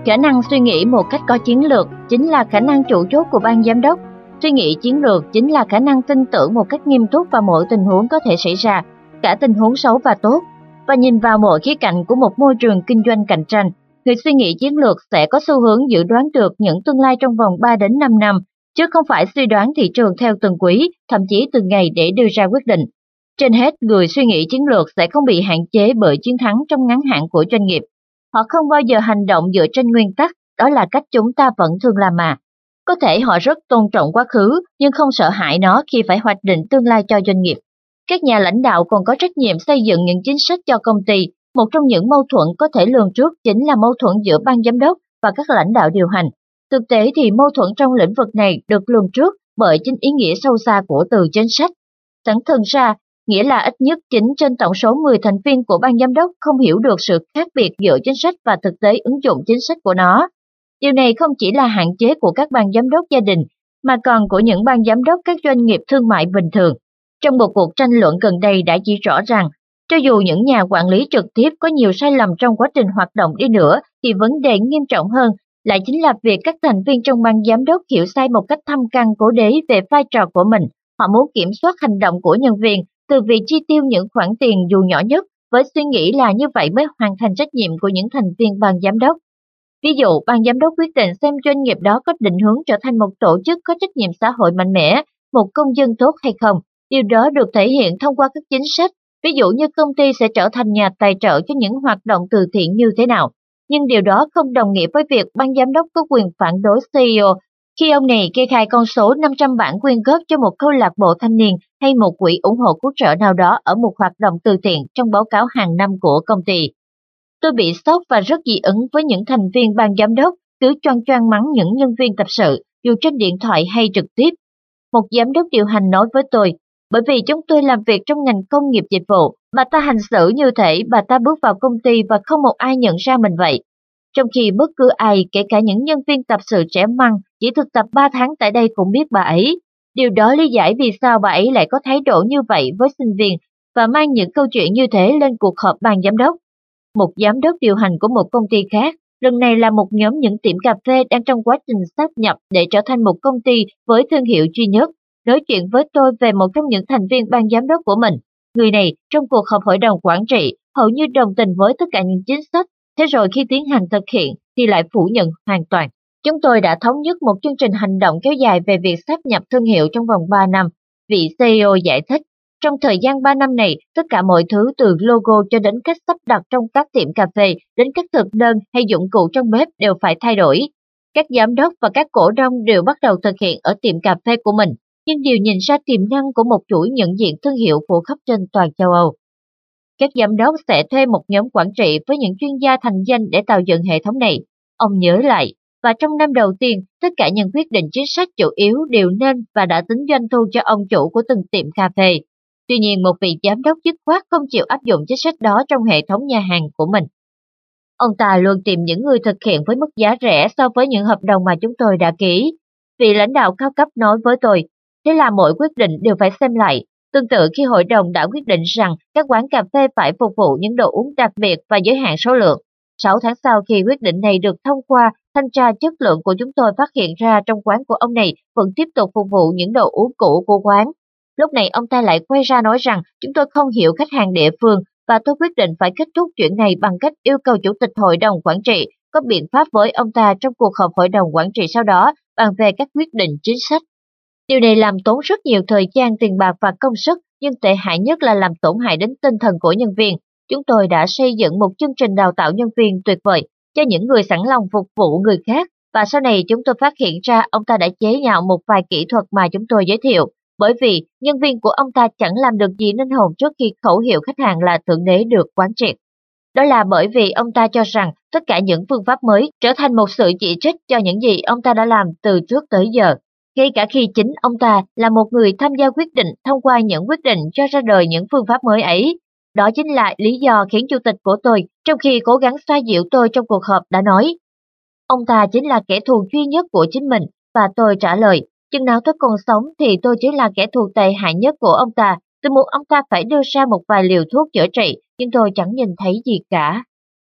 Khả năng suy nghĩ một cách có chiến lược chính là khả năng chủ chốt của ban giám đốc. Suy nghĩ chiến lược chính là khả năng tin tưởng một cách nghiêm túc vào mọi tình huống có thể xảy ra, cả tình huống xấu và tốt, và nhìn vào mọi khía cạnh của một môi trường kinh doanh cạnh tranh. Người suy nghĩ chiến lược sẽ có xu hướng dự đoán được những tương lai trong vòng ba đến năm năm, chứ không phải suy đoán thị trường theo từng quý, thậm chí từng ngày để đưa ra quyết định. Trên hết, người suy nghĩ chiến lược sẽ không bị hạn chế bởi chiến thắng trong ngắn hạn của doanh nghiệp. Họ không bao giờ hành động dựa trên nguyên tắc, đó là cách chúng ta vẫn thường làm mà. Có thể họ rất tôn trọng quá khứ, nhưng không sợ hãi nó khi phải hoạch định tương lai cho doanh nghiệp. Các nhà lãnh đạo còn có trách nhiệm xây dựng những chính sách cho công ty. Một trong những mâu thuẫn có thể lường trước chính là mâu thuẫn giữa ban giám đốc và các lãnh đạo điều hành. Thực tế thì mâu thuẫn trong lĩnh vực này được lường trước bởi chính ý nghĩa sâu xa của từ chính sách. Thẳng thừng ra, nghĩa là ít nhất chín trên tổng số mười thành viên của ban giám đốc không hiểu được sự khác biệt giữa chính sách và thực tế ứng dụng chính sách của nó. Điều này không chỉ là hạn chế của các ban giám đốc gia đình, mà còn của những ban giám đốc các doanh nghiệp thương mại bình thường. Trong một cuộc tranh luận gần đây đã chỉ rõ rằng, cho dù những nhà quản lý trực tiếp có nhiều sai lầm trong quá trình hoạt động đi nữa, thì vấn đề nghiêm trọng hơn lại chính là việc các thành viên trong ban giám đốc hiểu sai một cách thâm căn cố đế về vai trò của mình. Họ muốn kiểm soát hành động của nhân viên, từ việc chi tiêu những khoản tiền dù nhỏ nhất, với suy nghĩ là như vậy mới hoàn thành trách nhiệm của những thành viên ban giám đốc. Ví dụ, ban giám đốc quyết định xem doanh nghiệp đó có định hướng trở thành một tổ chức có trách nhiệm xã hội mạnh mẽ, một công dân tốt hay không. Điều đó được thể hiện thông qua các chính sách, ví dụ như công ty sẽ trở thành nhà tài trợ cho những hoạt động từ thiện như thế nào. Nhưng điều đó không đồng nghĩa với việc ban giám đốc có quyền phản đối xê e ô khi ông này kê khai con số năm trăm bản quyên góp cho một câu lạc bộ thanh niên hay một quỹ ủng hộ cứu trợ nào đó ở một hoạt động từ thiện trong báo cáo hàng năm của công ty. Tôi bị sốc và rất dị ứng với những thành viên ban giám đốc cứ choang choang mắng những nhân viên tập sự, dù trên điện thoại hay trực tiếp. Một giám đốc điều hành nói với tôi, bởi vì chúng tôi làm việc trong ngành công nghiệp dịch vụ, bà ta hành xử như thể bà ta bước vào công ty và không một ai nhận ra mình vậy. Trong khi bất cứ ai, kể cả những nhân viên tập sự trẻ măng, chỉ thực tập ba tháng tại đây cũng biết bà ấy. Điều đó lý giải vì sao bà ấy lại có thái độ như vậy với sinh viên và mang những câu chuyện như thế lên cuộc họp ban giám đốc. Một giám đốc điều hành của một công ty khác, lần này là một nhóm những tiệm cà phê đang trong quá trình sáp nhập để trở thành một công ty với thương hiệu duy nhất, nói chuyện với tôi về một trong những thành viên ban giám đốc của mình. Người này, trong cuộc họp hội đồng quản trị, hầu như đồng tình với tất cả những chính sách, thế rồi khi tiến hành thực hiện thì lại phủ nhận hoàn toàn. Chúng tôi đã thống nhất một chương trình hành động kéo dài về việc sáp nhập thương hiệu trong vòng ba năm, vị xê e ô giải thích. Trong thời gian ba năm này, tất cả mọi thứ từ logo cho đến cách sắp đặt trong các tiệm cà phê, đến các thực đơn hay dụng cụ trong bếp đều phải thay đổi. Các giám đốc và các cổ đông đều bắt đầu thực hiện ở tiệm cà phê của mình, nhưng đều nhìn ra tiềm năng của một chuỗi nhận diện thương hiệu phổ khắp trên toàn châu Âu. Các giám đốc sẽ thuê một nhóm quản trị với những chuyên gia thành danh để tạo dựng hệ thống này. Ông nhớ lại, và trong năm đầu tiên, tất cả những quyết định chính sách chủ yếu đều nên và đã tính doanh thu cho ông chủ của từng tiệm cà phê. Tuy nhiên, một vị giám đốc dứt khoát không chịu áp dụng chính sách đó trong hệ thống nhà hàng của mình. Ông ta luôn tìm những người thực hiện với mức giá rẻ so với những hợp đồng mà chúng tôi đã ký. Vị lãnh đạo cao cấp nói với tôi, thế là mỗi quyết định đều phải xem lại. Tương tự khi hội đồng đã quyết định rằng các quán cà phê phải phục vụ những đồ uống đặc biệt và giới hạn số lượng. Sáu tháng sau khi quyết định này được thông qua, thanh tra chất lượng của chúng tôi phát hiện ra trong quán của ông này vẫn tiếp tục phục vụ những đồ uống cũ của quán. Lúc này ông ta lại quay ra nói rằng chúng tôi không hiểu khách hàng địa phương và tôi quyết định phải kết thúc chuyện này bằng cách yêu cầu chủ tịch hội đồng quản trị có biện pháp với ông ta trong cuộc họp hội đồng quản trị sau đó bàn về các quyết định chính sách. Điều này làm tốn rất nhiều thời gian, tiền bạc và công sức, nhưng tệ hại nhất là làm tổn hại đến tinh thần của nhân viên. Chúng tôi đã xây dựng một chương trình đào tạo nhân viên tuyệt vời cho những người sẵn lòng phục vụ người khác, và sau này chúng tôi phát hiện ra ông ta đã chế nhạo một vài kỹ thuật mà chúng tôi giới thiệu, bởi vì nhân viên của ông ta chẳng làm được gì nên hồn trước khi khẩu hiệu khách hàng là Thượng Đế được quán triệt. Đó là bởi vì ông ta cho rằng tất cả những phương pháp mới trở thành một sự chỉ trích cho những gì ông ta đã làm từ trước tới giờ. Ngay cả khi chính ông ta là một người tham gia quyết định thông qua những quyết định cho ra đời những phương pháp mới ấy. Đó chính là lý do khiến chủ tịch của tôi, trong khi cố gắng xoa dịu tôi trong cuộc họp đã nói, ông ta chính là kẻ thù duy nhất của chính mình, và tôi trả lời, chừng nào tôi còn sống thì tôi chỉ là kẻ thù tệ hại nhất của ông ta. Tôi muốn ông ta phải đưa ra một vài liều thuốc chữa trị, nhưng tôi chẳng nhìn thấy gì cả.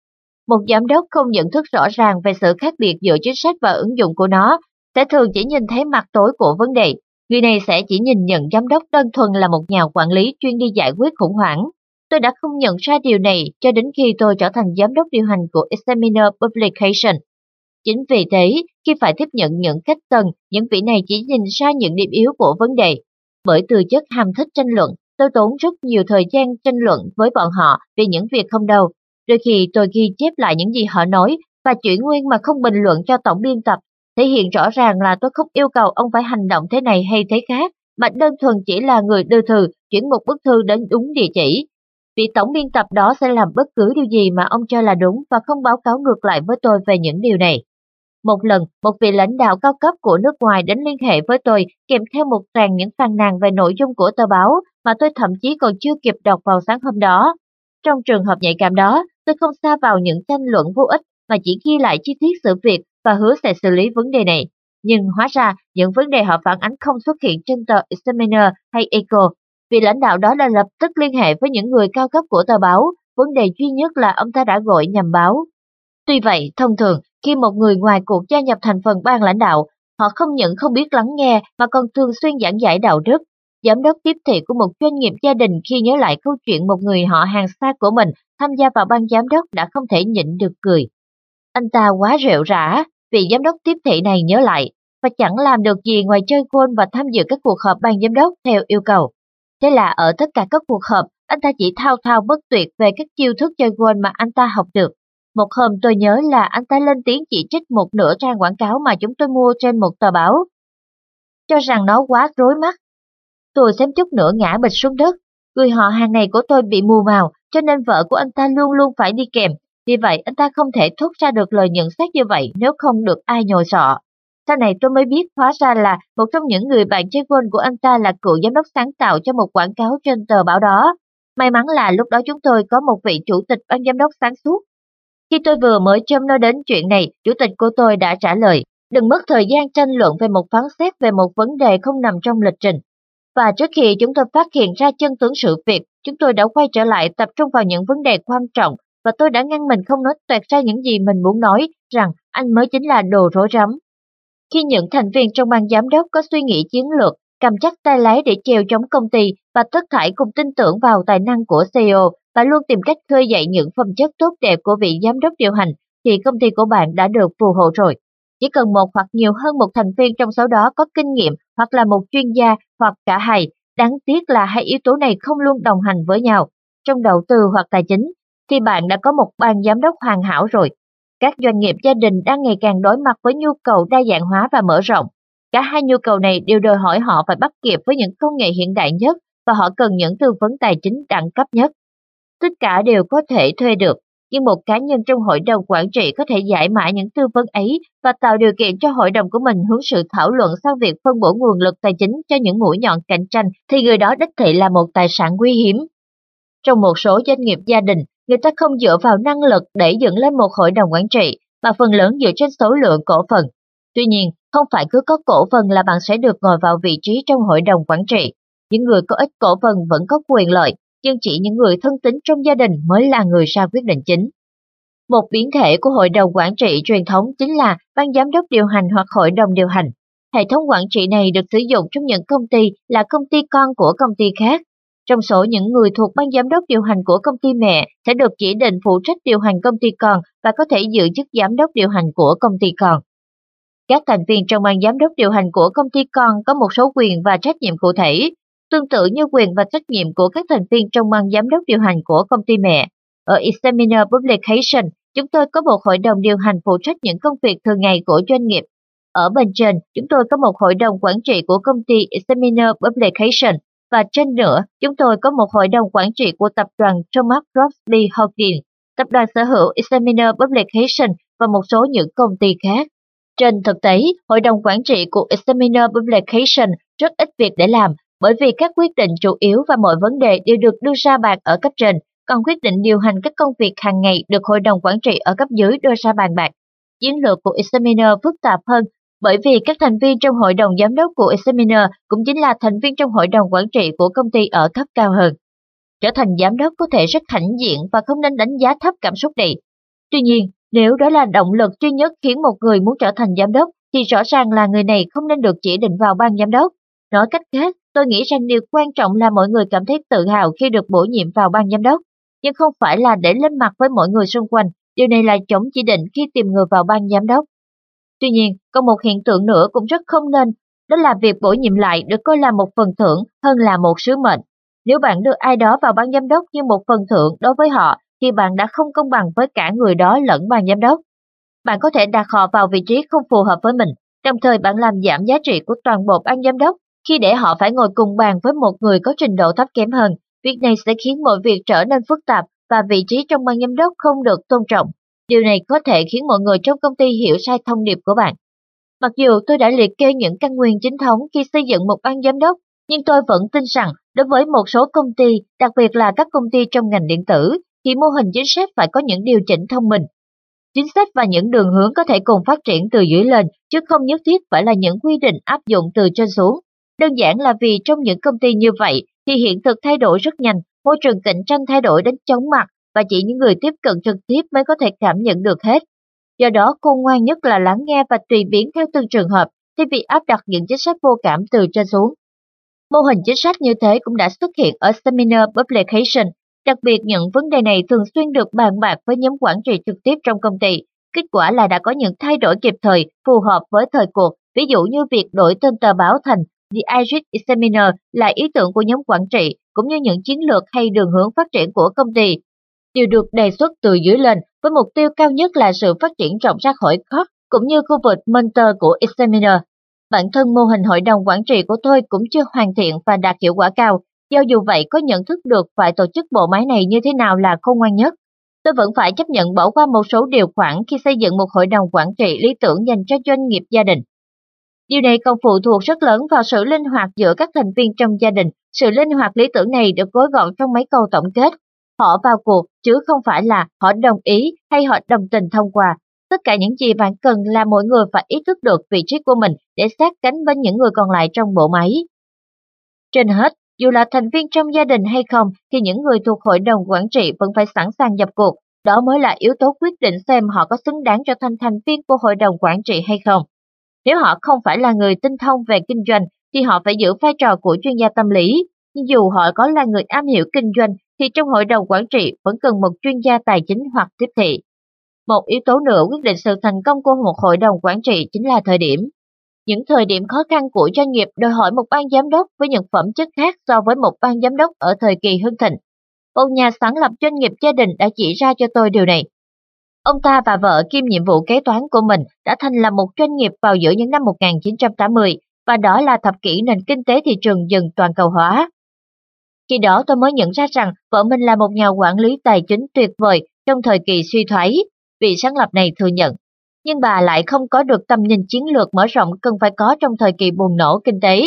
Một giám đốc không nhận thức rõ ràng về sự khác biệt giữa chính sách và ứng dụng của nó, sẽ thường chỉ nhìn thấy mặt tối của vấn đề. Người này sẽ chỉ nhìn nhận giám đốc đơn thuần là một nhà quản lý chuyên đi giải quyết khủng hoảng. Tôi đã không nhận ra điều này cho đến khi tôi trở thành giám đốc điều hành của Examiner Publication. Chính vì thế, khi phải tiếp nhận những khách tần, những vị này chỉ nhìn ra những điểm yếu của vấn đề. Bởi từ chất ham thích tranh luận, tôi tốn rất nhiều thời gian tranh luận với bọn họ về những việc không đâu. Đôi khi tôi ghi chép lại những gì họ nói và chuyển nguyên mà không bình luận cho tổng biên tập, thể hiện rõ ràng là tôi không yêu cầu ông phải hành động thế này hay thế khác, mà đơn thuần chỉ là người đưa thư, chuyển một bức thư đến đúng địa chỉ. Vị tổng biên tập đó sẽ làm bất cứ điều gì mà ông cho là đúng và không báo cáo ngược lại với tôi về những điều này. Một lần, một vị lãnh đạo cao cấp của nước ngoài đến liên hệ với tôi kèm theo một tràng những phàn nàn về nội dung của tờ báo mà tôi thậm chí còn chưa kịp đọc vào sáng hôm đó. Trong trường hợp nhạy cảm đó, tôi không sa vào những tranh luận vô ích mà chỉ ghi lại chi tiết sự việc và hứa sẽ xử lý vấn đề này. Nhưng hóa ra, những vấn đề họ phản ánh không xuất hiện trên tờ Examiner hay Echo. Vị lãnh đạo đó đã lập tức liên hệ với những người cao cấp của tờ báo, vấn đề duy nhất là ông ta đã gọi nhầm báo. Tuy vậy, thông thường, khi một người ngoài cuộc gia nhập thành phần ban lãnh đạo, họ không những không biết lắng nghe mà còn thường xuyên giảng giải đạo đức. Giám đốc tiếp thị của một doanh nghiệp gia đình khi nhớ lại câu chuyện một người họ hàng xa của mình tham gia vào ban giám đốc đã không thể nhịn được cười. Anh ta quá rệu rã, vị giám đốc tiếp thị này nhớ lại, và chẳng làm được gì ngoài chơi golf và tham dự các cuộc họp ban giám đốc theo yêu cầu. Thế là ở tất cả các cuộc họp, anh ta chỉ thao thao bất tuyệt về các chiêu thức chơi golf mà anh ta học được. Một hôm tôi nhớ là anh ta lên tiếng chỉ trích một nửa trang quảng cáo mà chúng tôi mua trên một tờ báo, cho rằng nó quá rối mắt. Tôi xém chút nữa ngã bịch xuống đất. Người họ hàng này của tôi bị mù màu, cho nên vợ của anh ta luôn luôn phải đi kèm. Vì vậy anh ta không thể thốt ra được lời nhận xét như vậy nếu không được ai nhồi sọ. Sau này tôi mới biết hóa ra là một trong những người bạn chơi golf của anh ta là cựu giám đốc sáng tạo cho một quảng cáo trên tờ báo đó. May mắn là lúc đó chúng tôi có một vị chủ tịch ban giám đốc sáng suốt. Khi tôi vừa mới châm nói đến chuyện này, chủ tịch của tôi đã trả lời, đừng mất thời gian tranh luận về một phán xét về một vấn đề không nằm trong lịch trình. Và trước khi chúng tôi phát hiện ra chân tướng sự việc, chúng tôi đã quay trở lại tập trung vào những vấn đề quan trọng và tôi đã ngăn mình không nói toẹt ra những gì mình muốn nói, rằng anh mới chính là đồ rối rắm. Khi những thành viên trong ban giám đốc có suy nghĩ chiến lược, cầm chắc tay lái để chèo chống công ty và tất thảy cùng tin tưởng vào tài năng của xê e ô và luôn tìm cách khơi dậy những phẩm chất tốt đẹp của vị giám đốc điều hành, thì công ty của bạn đã được phù hộ rồi. Chỉ cần một hoặc nhiều hơn một thành viên trong số đó có kinh nghiệm hoặc là một chuyên gia hoặc cả hai, đáng tiếc là hai yếu tố này không luôn đồng hành với nhau. Trong đầu tư hoặc tài chính, thì bạn đã có một ban giám đốc hoàn hảo rồi. Các doanh nghiệp gia đình đang ngày càng đối mặt với nhu cầu đa dạng hóa và mở rộng. Cả hai nhu cầu này đều đòi hỏi họ phải bắt kịp với những công nghệ hiện đại nhất và họ cần những tư vấn tài chính đẳng cấp nhất. Tất cả đều có thể thuê được, nhưng một cá nhân trong hội đồng quản trị có thể giải mã những tư vấn ấy và tạo điều kiện cho hội đồng của mình hướng sự thảo luận sang việc phân bổ nguồn lực tài chính cho những mũi nhọn cạnh tranh, thì người đó đích thị là một tài sản quý hiếm. Trong một số doanh nghiệp gia đình, người ta không dựa vào năng lực để dựng lên một hội đồng quản trị, mà phần lớn dựa trên số lượng cổ phần. Tuy nhiên, không phải cứ có cổ phần là bạn sẽ được ngồi vào vị trí trong hội đồng quản trị. Những người có ít cổ phần vẫn có quyền lợi, nhưng chỉ những người thân tín trong gia đình mới là người ra quyết định chính. Một biến thể của hội đồng quản trị truyền thống chính là ban giám đốc điều hành hoặc hội đồng điều hành. Hệ thống quản trị này được sử dụng trong những công ty là công ty con của công ty khác. Trong số những người thuộc ban giám đốc điều hành của công ty mẹ sẽ được chỉ định phụ trách điều hành công ty con và có thể giữ chức giám đốc điều hành của công ty con. Các thành viên trong ban giám đốc điều hành của công ty con có một số quyền và trách nhiệm cụ thể, tương tự như quyền và trách nhiệm của các thành viên trong ban giám đốc điều hành của công ty mẹ. Ở Examiner Publication, chúng tôi có một hội đồng điều hành phụ trách những công việc thường ngày của doanh nghiệp. Ở bên trên, chúng tôi có một hội đồng quản trị của công ty Examiner Publication, và trên nữa, chúng tôi có một hội đồng quản trị của tập đoàn Thomas Crosby Holdings, tập đoàn sở hữu Examiner Publication và một số những công ty khác. Trên thực tế, hội đồng quản trị của Examiner Publication rất ít việc để làm, bởi vì các quyết định chủ yếu và mọi vấn đề đều được đưa ra bàn ở cấp trên, còn quyết định điều hành các công việc hàng ngày được hội đồng quản trị ở cấp dưới đưa ra bàn bạc. Chiến lược của Examiner phức tạp hơn, bởi vì các thành viên trong hội đồng giám đốc của Examiner cũng chính là thành viên trong hội đồng quản trị của công ty ở cấp cao hơn. Trở thành giám đốc có thể rất hãnh diện và không nên đánh giá thấp cảm xúc này. Tuy nhiên, nếu đó là động lực duy nhất khiến một người muốn trở thành giám đốc, thì rõ ràng là người này không nên được chỉ định vào ban giám đốc. Nói cách khác, tôi nghĩ rằng điều quan trọng là mọi người cảm thấy tự hào khi được bổ nhiệm vào ban giám đốc, nhưng không phải là để lên mặt với mọi người xung quanh. Điều này là chống chỉ định khi tìm người vào ban giám đốc. Tuy nhiên, còn một hiện tượng nữa cũng rất không nên, đó là việc bổ nhiệm lại được coi là một phần thưởng hơn là một sứ mệnh. Nếu bạn đưa ai đó vào ban giám đốc như một phần thưởng đối với họ, thì bạn đã không công bằng với cả người đó lẫn ban giám đốc. Bạn có thể đặt họ vào vị trí không phù hợp với mình, đồng thời bạn làm giảm giá trị của toàn bộ ban giám đốc khi để họ phải ngồi cùng bàn với một người có trình độ thấp kém hơn. Việc này sẽ khiến mọi việc trở nên phức tạp và vị trí trong ban giám đốc không được tôn trọng. Điều này có thể khiến mọi người trong công ty hiểu sai thông điệp của bạn. Mặc dù tôi đã liệt kê những căn nguyên chính thống khi xây dựng một ban giám đốc, nhưng tôi vẫn tin rằng đối với một số công ty, đặc biệt là các công ty trong ngành điện tử, thì mô hình chính sách phải có những điều chỉnh thông minh. Chính sách và những đường hướng có thể cùng phát triển từ dưới lên, chứ không nhất thiết phải là những quy định áp dụng từ trên xuống. Đơn giản là vì trong những công ty như vậy thì hiện thực thay đổi rất nhanh, môi trường cạnh tranh thay đổi đến chóng mặt và chỉ những người tiếp cận trực tiếp mới có thể cảm nhận được hết. Do đó, khôn ngoan nhất là lắng nghe và tùy biến theo từng trường hợp, thay vì áp đặt những chính sách vô cảm từ trên xuống. Mô hình chính sách như thế cũng đã xuất hiện ở Seminar Publication. Đặc biệt, những vấn đề này thường xuyên được bàn bạc với nhóm quản trị trực tiếp trong công ty. Kết quả là đã có những thay đổi kịp thời, phù hợp với thời cuộc, ví dụ như việc đổi tên tờ báo thành The Irish Examiner là ý tưởng của nhóm quản trị, cũng như những chiến lược hay đường hướng phát triển của công ty. Đều được đề xuất từ dưới lên, với mục tiêu cao nhất là sự phát triển rộng ra khỏi Cork, cũng như khu vực Mentor của Examiner. Bản thân mô hình hội đồng quản trị của tôi cũng chưa hoàn thiện và đạt hiệu quả cao. Do dù vậy, có nhận thức được phải tổ chức bộ máy này như thế nào là khôn ngoan nhất. Tôi vẫn phải chấp nhận bỏ qua một số điều khoản khi xây dựng một hội đồng quản trị lý tưởng dành cho doanh nghiệp gia đình. Điều này còn phụ thuộc rất lớn vào sự linh hoạt giữa các thành viên trong gia đình. Sự linh hoạt lý tưởng này được gói gọn trong mấy câu tổng kết. Họ vào cuộc, chứ không phải là họ đồng ý hay họ đồng tình thông qua. Tất cả những gì bạn cần là mỗi người phải ý thức được vị trí của mình để sát cánh bên những người còn lại trong bộ máy. Trên hết, dù là thành viên trong gia đình hay không, thì những người thuộc hội đồng quản trị vẫn phải sẵn sàng nhập cuộc. Đó mới là yếu tố quyết định xem họ có xứng đáng trở thành thành viên của hội đồng quản trị hay không. Nếu họ không phải là người tinh thông về kinh doanh, thì họ phải giữ vai trò của chuyên gia tâm lý. Nhưng dù họ có là người am hiểu kinh doanh, thì trong hội đồng quản trị vẫn cần một chuyên gia tài chính hoặc tiếp thị. Một yếu tố nữa quyết định sự thành công của một hội đồng quản trị chính là thời điểm. Những thời điểm khó khăn của doanh nghiệp đòi hỏi một ban giám đốc với những phẩm chất khác so với một ban giám đốc ở thời kỳ hưng thịnh. Một nhà sáng lập doanh nghiệp gia đình đã chỉ ra cho tôi điều này. Ông ta và vợ kiêm nhiệm vụ kế toán của mình đã thành lập một doanh nghiệp vào giữa những năm một nghìn chín trăm tám mươi, và đó là thập kỷ nền kinh tế thị trường dần toàn cầu hóa. Khi đó tôi mới nhận ra rằng vợ mình là một nhà quản lý tài chính tuyệt vời trong thời kỳ suy thoái, vị sáng lập này thừa nhận. Nhưng bà lại không có được tầm nhìn chiến lược mở rộng cần phải có trong thời kỳ bùng nổ kinh tế.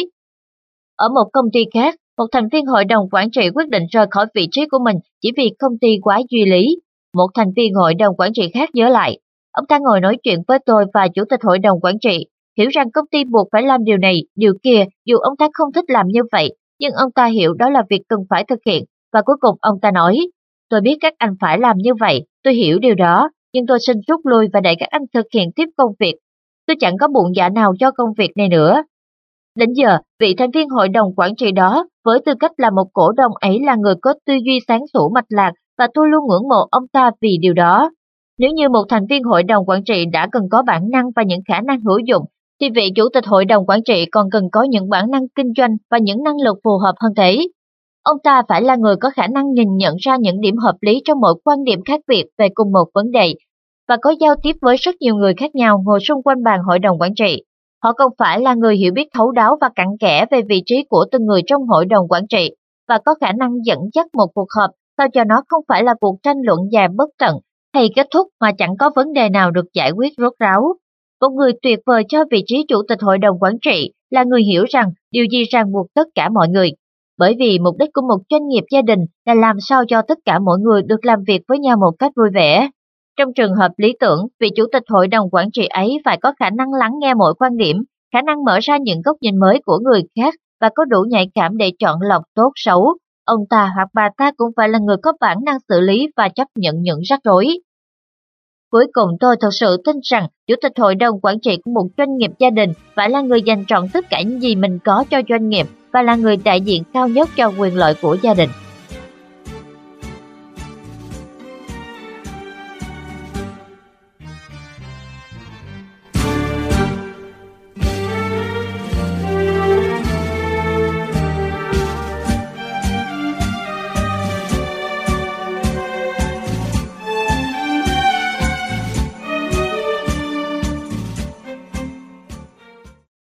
Ở một công ty khác, một thành viên hội đồng quản trị quyết định rời khỏi vị trí của mình chỉ vì công ty quá duy lý. Một thành viên hội đồng quản trị khác nhớ lại. Ông ta ngồi nói chuyện với tôi và chủ tịch hội đồng quản trị, hiểu rằng công ty buộc phải làm điều này, điều kia, dù ông ta không thích làm như vậy, nhưng ông ta hiểu đó là việc cần phải thực hiện, và cuối cùng ông ta nói, tôi biết các anh phải làm như vậy, tôi hiểu điều đó, nhưng tôi xin rút lui và để các anh thực hiện tiếp công việc. Tôi chẳng có bụng dạ nào cho công việc này nữa. Đến giờ, vị thành viên hội đồng quản trị đó, với tư cách là một cổ đông ấy là người có tư duy sáng sủa mạch lạc, và tôi luôn ngưỡng mộ ông ta vì điều đó. Nếu như một thành viên hội đồng quản trị đã cần có bản năng và những khả năng hữu dụng, thì vị chủ tịch hội đồng quản trị còn cần có những bản năng kinh doanh và những năng lực phù hợp hơn thế. Ông ta phải là người có khả năng nhìn nhận ra những điểm hợp lý trong mỗi quan điểm khác biệt về cùng một vấn đề, và có giao tiếp với rất nhiều người khác nhau ngồi xung quanh bàn hội đồng quản trị. Họ còn phải là người hiểu biết thấu đáo và cặn kẽ về vị trí của từng người trong hội đồng quản trị, và có khả năng dẫn dắt một cuộc họp sao cho nó không phải là cuộc tranh luận dài bất tận hay kết thúc mà chẳng có vấn đề nào được giải quyết rốt ráo. Một người tuyệt vời cho vị trí chủ tịch hội đồng quản trị là người hiểu rằng điều gì ràng buộc tất cả mọi người. Bởi vì mục đích của một doanh nghiệp gia đình là làm sao cho tất cả mọi người được làm việc với nhau một cách vui vẻ. Trong trường hợp lý tưởng, vị chủ tịch hội đồng quản trị ấy phải có khả năng lắng nghe mọi quan điểm, khả năng mở ra những góc nhìn mới của người khác và có đủ nhạy cảm để chọn lọc tốt xấu. Ông ta hoặc bà ta cũng phải là người có bản năng xử lý và chấp nhận những rắc rối. Cuối cùng tôi thật sự tin rằng chủ tịch hội đồng quản trị của một doanh nghiệp gia đình phải là người dành trọn tất cả những gì mình có cho doanh nghiệp và là người đại diện cao nhất cho quyền lợi của gia đình.